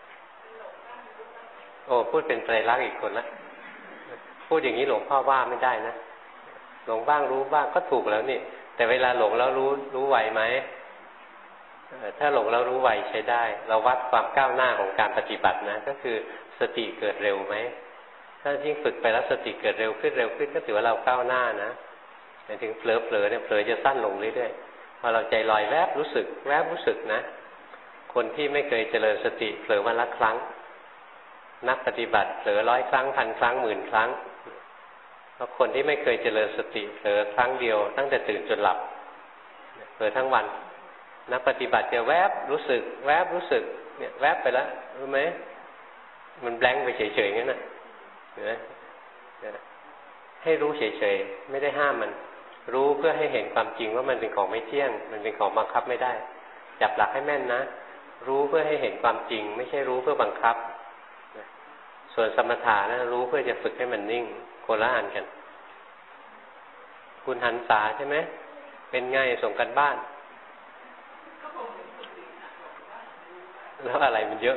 S1: โอ้พูดเป็นไตรลักษณ์อีกคนละพูดอย่างนี้หลวงพ่อว่าไม่ได้นะหลงบ้างรู้บ้างก็ถูกแล้วนี่แต่เวลาหลงแล้วรู้รู้ไหวไหมถ้าหลงแล้วรู้ไหวใช้ได้เราวัดความก้าวหน้าของการปฏิบัตินะก็คือสติเกิดเร็วไหมถ้ายิ่งฝึกไปแล้วสติเกิดเร็วขึ้นเร็วขึ้นก็ถือว่าเราก้าวหน้านะแต่ถึงเผลอเผลอเนี่ยเผลอจะสั้นลงเรื่อยๆพอเราใจลอยแวบรู้สึกแวบรู้สึกนะคนที่ไม่เคยเจริญสติเผลอวันละครั้งนักปฏิบัติเผลอร้อยครั้งพันครั้งหมื่นครั้งเพราะคนที่ไม่เคยเจริญสติเผลอครั้งเดียวตั้งแต่ตื่นจนหลับเผลอทั้งวันนักปฏิบัติจะแวบรู้สึกแวบรู้สึกเนี่ยแวบไปแล้วรู้ไหมมันแบงค์ไปเฉยๆงั้นน่ะเห็นไหมให้รู้เฉยๆไม่ได้ห้ามมันรู้เพื่อให้เห็นความจริงว่ามันเป็นของไม่เที่ยงมันเป็นของบังคับไม่ได้จับหลักให้แม่นนะรู้เพื่อให้เห็นความจริงไม่ใช่รู้เพื่อบังคับส่วนสมถะนะรู้เพื่อจะฝึกให้มันนิ่งคนละอันกันคุณหันษาใช่ไหมเป็นไงส่งกันบ้านแล้วอะไรมันเยอะ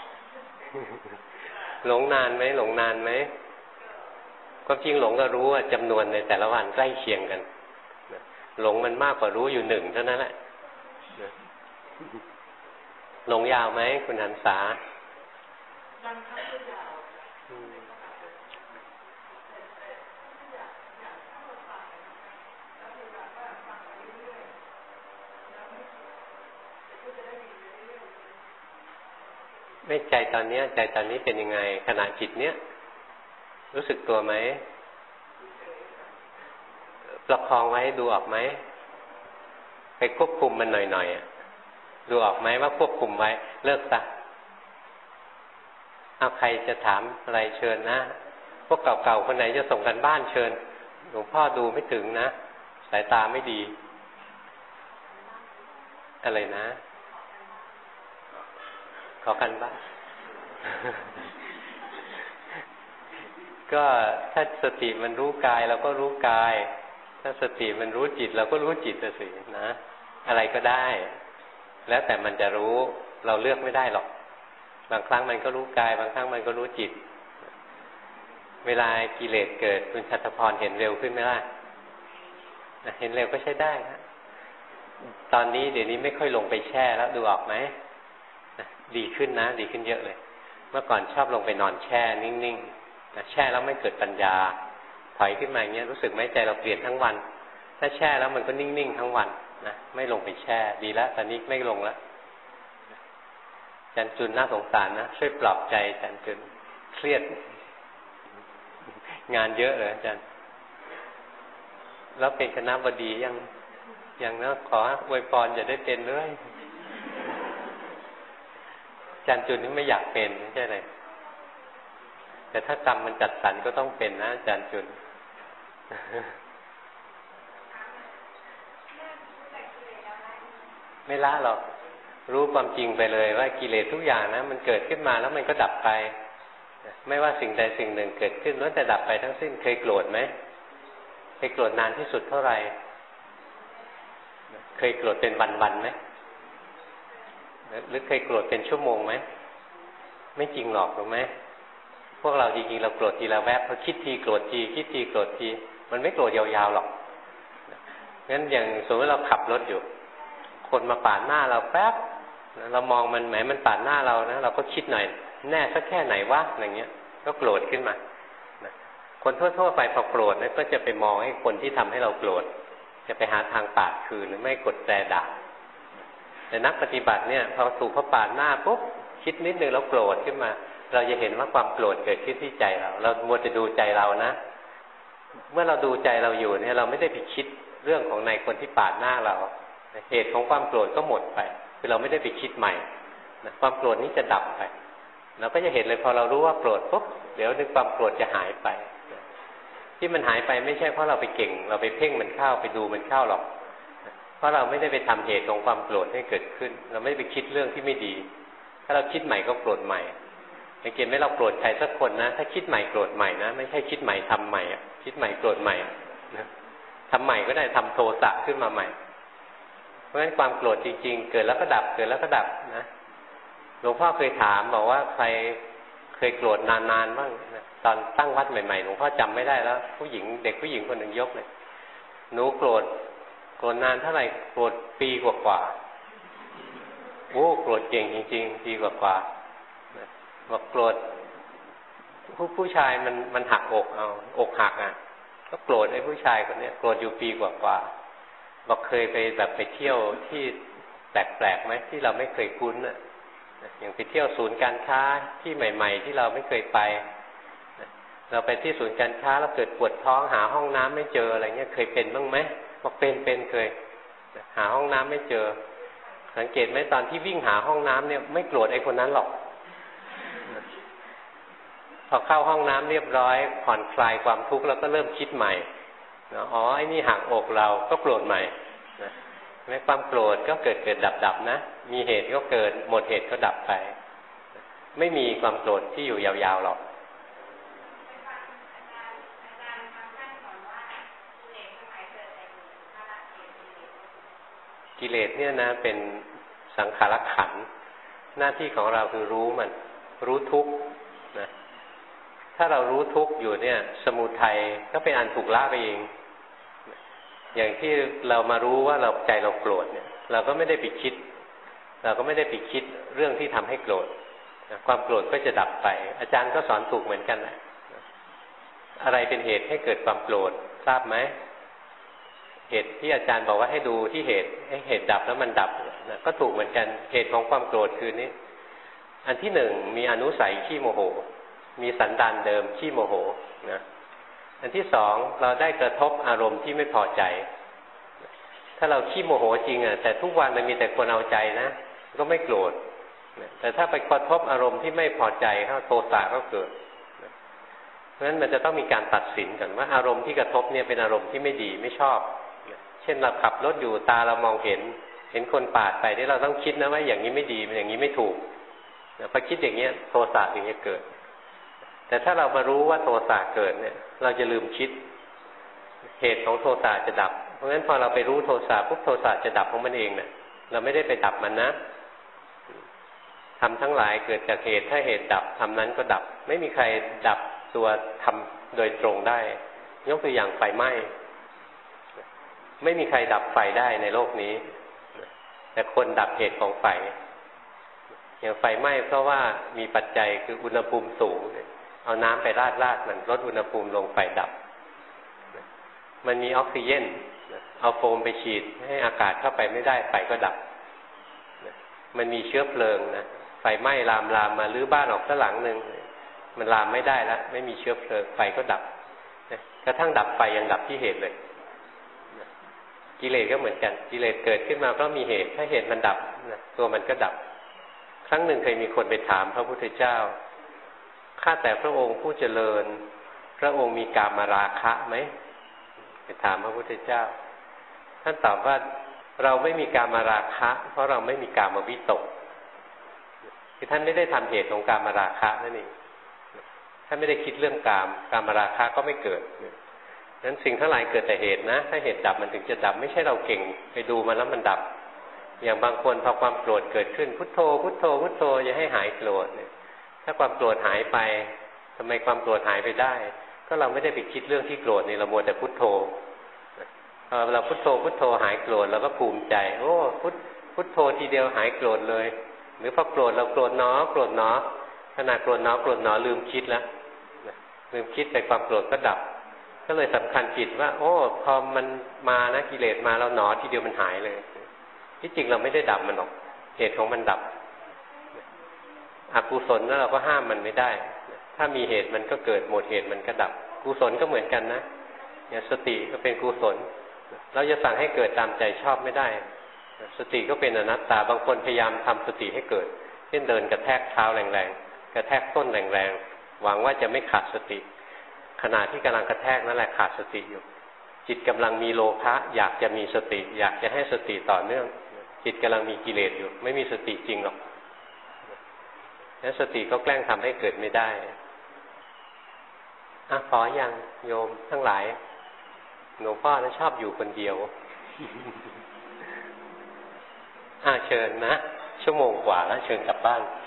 S1: หลงนานไหมหลงนานไหมความจริงหลงก็รู้ว่าจำนวนในแต่ละวันใกล้เคียงกันหลงมันมากกว่ารู้อยู่หนึ่งเท่านั้นแหละหลงยาวไหมคุณหันษาไม่ใจตอนนี้ใจตอนนี้เป็นยังไงขณะจิตเนี้ยรู้สึกตัวไหมประคองไว้ดูออกไหมไปควบคุมมันหน่อยๆดูออกไหมว่าควบคุมไว้เลิกซะเอาใครจะถามอะไรเชิญนะพวกเก่าๆคนไหนจะส่งกันบ้านเชิญหลวงพ่อดูไม่ถึงนะสายตาไม่ดีอะไรนะขอกันบ้างก็ถ้าสติมันรู้กายเราก็รู้กายถ้าสติมันรู้จิตเราก็รู้จิตสินะอะไรก็ได้แล้วแต่มันจะรู้เราเลือกไม่ได้หรอกบางครั้งมันก็รู้กายบางครั้งมันก็รู้จิตเวลากิเลสเกิดคุณชัตรพรเห็นเร็วขึ้นไหมล่ะเห็นเร็วก็ใช้ได้นะตอนนี้เดี๋ยวนี้ไม่ค่อยลงไปแช่แล้วดูออกไหมดีขึ้นนะดีขึ้นเยอะเลยเมื่อก่อนชอบลงไปนอนแช่นิ่งๆแช่แล้วไม่เกิดปัญญาถอยขึ้นมาอย่างเงี้ยรู้สึกไหมใจเราเปลี่ยนทั้งวันถ้าแช่แล้วมันก็นิ่งๆทั้งวันนะไม่ลงไปแช่ดีแล้วตอนนี้ไม่ลงแล้วจันจุนน่าสงสารนะช่วยปลอบใจจันจุนเครียดงานเยอะเลยจันแล้วเป็นคณบดียังยังนะขออวยพรอย่าได้เป็นเลยจันจุนนี่ไม่อยากเป็นไม่ใช่เลยแต่ถ้ากรรมมันจัดสรรก็ต้องเป็นนะจันจุนไม่ละหรอกรู้ความจริงไปเลยว่ากิเลสทุกอย่างนะมันเกิดขึ้นมาแล้วมันก็ดับไปไม่ว่าสิ่งใดสิ่งหนึ่งเกิดขึ้นล้วนแต่ดับไปทั้งสิ้นเคยโกรธไหมเคยโกรธนานที่สุดเท่าไหร่เคยโกรธเป็นวันๆไหมหรือเคยโกรธเป็นชั่วโมงไหมไม่จริงหรอกรู้ไหมพวกเราจริงๆเราโกรธทีละแวบพอคิดทีโกรธทีคิดทีโกรธทีมันไม่โกรธยาวๆหรอกงั้นอย่างสมมติเราขับรถอยู่คนมาปาดหน้าเราแป๊บเรามองมันแหมมันปาดหน้าเรานะเราก็คิดหน่อยแน่สักแค่ไหนวะอย่างเงี้ยก็โกรธขึ้นมาคนทั่วๆไปพอโกรธเนี่ยก็จะไปมองให้คนที่ทำให้เราโกรธจะไปหาทางปาดคืนหรือไม่กดแตรด่าแต่นักปฏิบัติเนี่ยพอถูกเขาปาดหน้าปุ๊บคิดนิดนึงแล้วโกรธขึ้นมาเราจะเห็นว่าความโกรธเกิดขึ้นที่ใจเราเรามัวจะดูใจเรานะเมื่อเราดูใจเราอยู่เนี่ยเราไม่ได้ไปคิดเรื่องของในคนที่ปาดหน้าเราเหตุของความโกรธก็หมดไปคือเราไม่ได้ไปคิดใหม่นะความโกรธนี้จะดับไปเราก็จะเห็นเลยพอเรารู้ว่าโกรธปุ๊บเดี๋ยวนึกความโกรธจะหายไปที่มันหายไปไม่ใช่เพราะเราไปเก่งเราไปเพ่งมันเข้าไปดูมันเข้าหรอกเพราะเราไม่ได้ไปทำเหตุของความโกรธให้เกิดขึ้นเราไม่ได้ไปคิดเรื่องที่ไม่ดีถ้าเราคิดใหม่ก็โกรธใหม่สังเกตไหมเราโกรธใครสักคนนะถ้าคิดใหม่โกรธใหม่นะไม่ใช่คิดใหม่ทำใหม่คิดใหม่โกรธใหม่นะทำใหม่ก็ได้ทำโทสะขึ้นมาใหม่เพราะฉะนั้นความโกรธจริงๆเกิดแล้วก็ดับเกิดแล้วก็ดับนะหลวงพ่อเคยถามบอกว่าใครเคยโกรธนานๆบ้างนะตอนตั้งวัดใหม่ๆหลวงพ่อจำไม่ได้แล้วผู้หญิงเด็กผู้หญิงคนหนึ่งยกเลยหนูโกรธโกรธนานเท่าไหร่โกรธปีกว่าๆโอ้โกรธเก่งจริงๆปีกว่าๆบอกโกรธผู้ผู้ชายมันมันหักอกเอาอกหักอ่ะก็โกรธไอ้ผู้ชายคนนี้โกรธอยู่ปีกว่าๆบอกเคยไปแบบไปเที่ยวที่แปลกๆไหมที่เราไม่เคยคุ้นอ่ะอย่างไปเที่ยวศูนย์การค้าที่ใหม่ๆที่เราไม่เคยไปเราไปที่ศูนย์การค้าแล้วเกิดปวดท้องหาห้องน้ำไม่เจออะไรเงี้ยเคยเป็นบ้างไหมบอกเป็นเป็นเคยหาห้องน้ำไม่เจอสังเกตไหมตอนที่วิ่งหาห้องน้ำเนี่ยไม่โกรธไอ้คนนั้นหรอกพอเข้าห้องน้ำเรียบร้อยผ่อนคลายความทุกข์แล้วก็เริ่มคิดใหม่อ๋อไอ้นี่หักอกเราก็โกรธใหม่ไม่ความโกรธก็เกิดเกิดดับดับนะมีเหตุก็เกิดหมดเหตุก็ดับไปไม่มีความโกรธที่อยู่ยาวๆหรอกกิเลสเนี่ยนะเป็นสังขารขันธ์หน้าที่ของเราคือรู้มันรู้ทุกข์นะถ้าเรารู้ทุกข์อยู่เนี่ยสมุทัยก็เป็นอันถูกละไปเองอย่างที่เรามารู้ว่าเราใจเราโกรธเนี่ยเราก็ไม่ได้ไปคิดเราก็ไม่ได้ไปคิดเรื่องที่ทำให้โกรธความโกรธก็จะดับไปอาจารย์ก็สอนถูกเหมือนกันนะอะไรเป็นเหตุให้เกิดความโกรธทราบไหมเหตุที่อาจารย์บอกว่าให้ดูที่เหตุให้เหตุดับแล้วมันดับนะก็ถูกเหมือนกันเหตุของความโกรธคือนี้อันที่หนึ่งมีอนุสัยขี้โมโหมีสันดานเดิมขี้โมโหนะอันที่สองเราได้กระทบอารมณ์ที่ไม่พอใจถ้าเราขี้โมโหจริงอ่ะแต่ทุกวันมันมีแต่คนเอาใจนะก็ไม่โกรธแต่ถ้าไปกระทบอารมณ์ที่ไม่พอใจเข้าโทสะก็เกิดเพราะฉะนั้นมันจะต้องมีการตัดสินกันว่าอารมณ์ที่กระทบเนี่ยเป็นอารมณ์ที่ไม่ดีไม่ชอบเช่นเราขับรถอยู่ตาเรามองเห็นเห็นคนปาดไปนี่เราต้องคิดนะว่าอย่างนี้ไม่ดีอย่างนี้ไม่ถูกพอคิดอย่างเงี้ยโทสะถึงจะเกิดแต่ถ้าเรามารู้ว่าโทสะเกิดเนี่ยเราจะลืมคิดเหตุของโทสะจะดับเพราะฉะนั้นพอเราไปรู้โทสะปุ๊บโทสะจะดับของมันเองเนี่ยเราไม่ได้ไปดับมันนะทำทั้งหลายเกิดจากเหตุถ้าเหตุดับทำนั้นก็ดับไม่มีใครดับตัวทำโดยตรงได้ยกตัวอย่างไฟไหม้ไม่มีใครดับไฟได้ในโลกนี้แต่คนดับเหตุของไฟอย่างไฟไหม้เพราะว่ามีปัจจัยคืออุณหภูมิสูงเอาน้ำไปราดราดมันลดอุณหภูมิลงไฟดับมันมีออกซิเจนเอาโฟมไปฉีดให้อากาศเข้าไปไม่ได้ไฟก็ดับมันมีเชื้อเพลิงนะไฟไหม้ลามลามมาลื้อบ้านออกสักหลังหนึ่งมันลามไม่ได้แล้วไม่มีเชื้อเพลิงไฟก็ดับกระทั่งดับไฟยังดับที่เหตุเลยกิเลสก็เหมือนกันกิเลสเกิดขึ้นมาเพราะมีเหตุถ้าเหตุมันดับตัวมันก็ดับครั้งหนึ่งเคยมีคนไปถามพระพุทธเจ้าข้าแต่พระองค์ผู้เจริญพระองค์มีกามราคะไหมไปถามพระพุทธเจ้าท่านตอบว่าเราไม่มีกามราคะเพราะเราไม่มีกามวิตกคือท่านไม่ได้ทำเหตุของกามราคะนั่นเองท่านไม่ได้คิดเรื่องกามกามราคะก็ไม่เกิดนั้นสิ่งทั้งหลายเกิดแต่เหตุนะถ้าเหตุดับมันถึงจะดับไม่ใช่เราเก่งไปดูมันแล้วมันดับอย่างบางคนพอความโกรธเกิดขึ้นพุทโธพุทโธพุทโธอย่าให้หายโกรธเนี่ยถ้าความโกรธหายไปทำไมความโกรธหายไปได้ก็เราไม่ได้ไปคิดเรื่องที่โกรธนี่เรามัวแต่พุทโธพอเราพุทโธพุทโธหายโกรธเราก็ภูมิใจโอ้พุทพุทโธทีเดียวหายโกรธเลยหรือพอโกรธเราโกรธเนาะโกรธเนาะขณะโกรธเนาะโกรธเนาะลืมคิดแล้วลืมคิดไปความโกรธก็ดับก็เลยสำคัญผิดว่าโอ้พอมันมานะกิเลสมาเราหนอทีเดียวมันหายเลยที่จริงเราไม่ได้ดับมันหรอกเหตุของมันดับอกุศลแล้วเราก็ห้ามมันไม่ได้ถ้ามีเหตุมันก็เกิดหมดเหตุมันก็ดับกุศลก็เหมือนกันนะอย่างสติก็เป็นกุศลเราจะสั่งให้เกิดตามใจชอบไม่ได้สติก็เป็นอนัตตาบางคนพยายามทำสติให้เกิดเช่นเดินกระแทกเท้าแรงๆกระแทกต้นแรงๆหวังว่าจะไม่ขาดสติขณะที่กำลังกระแทกนั่นแหละขาดสติอยู่จิตกำลังมีโลภะอยากจะมีสติอยากจะให้สติต่อเนื่องจิตกำลังมีกิเลสอยู่ไม่มีสติจริงหรอกแล้วสติก็แกล้งทำให้เกิดไม่ได้อ่ะพอยังโยมทั้งหลายหลวงพ่อนะชอบอยู่คนเดียวอ่ะเชิญนะชั่วโมงกว่าแล้วเชิญกลับบ้าน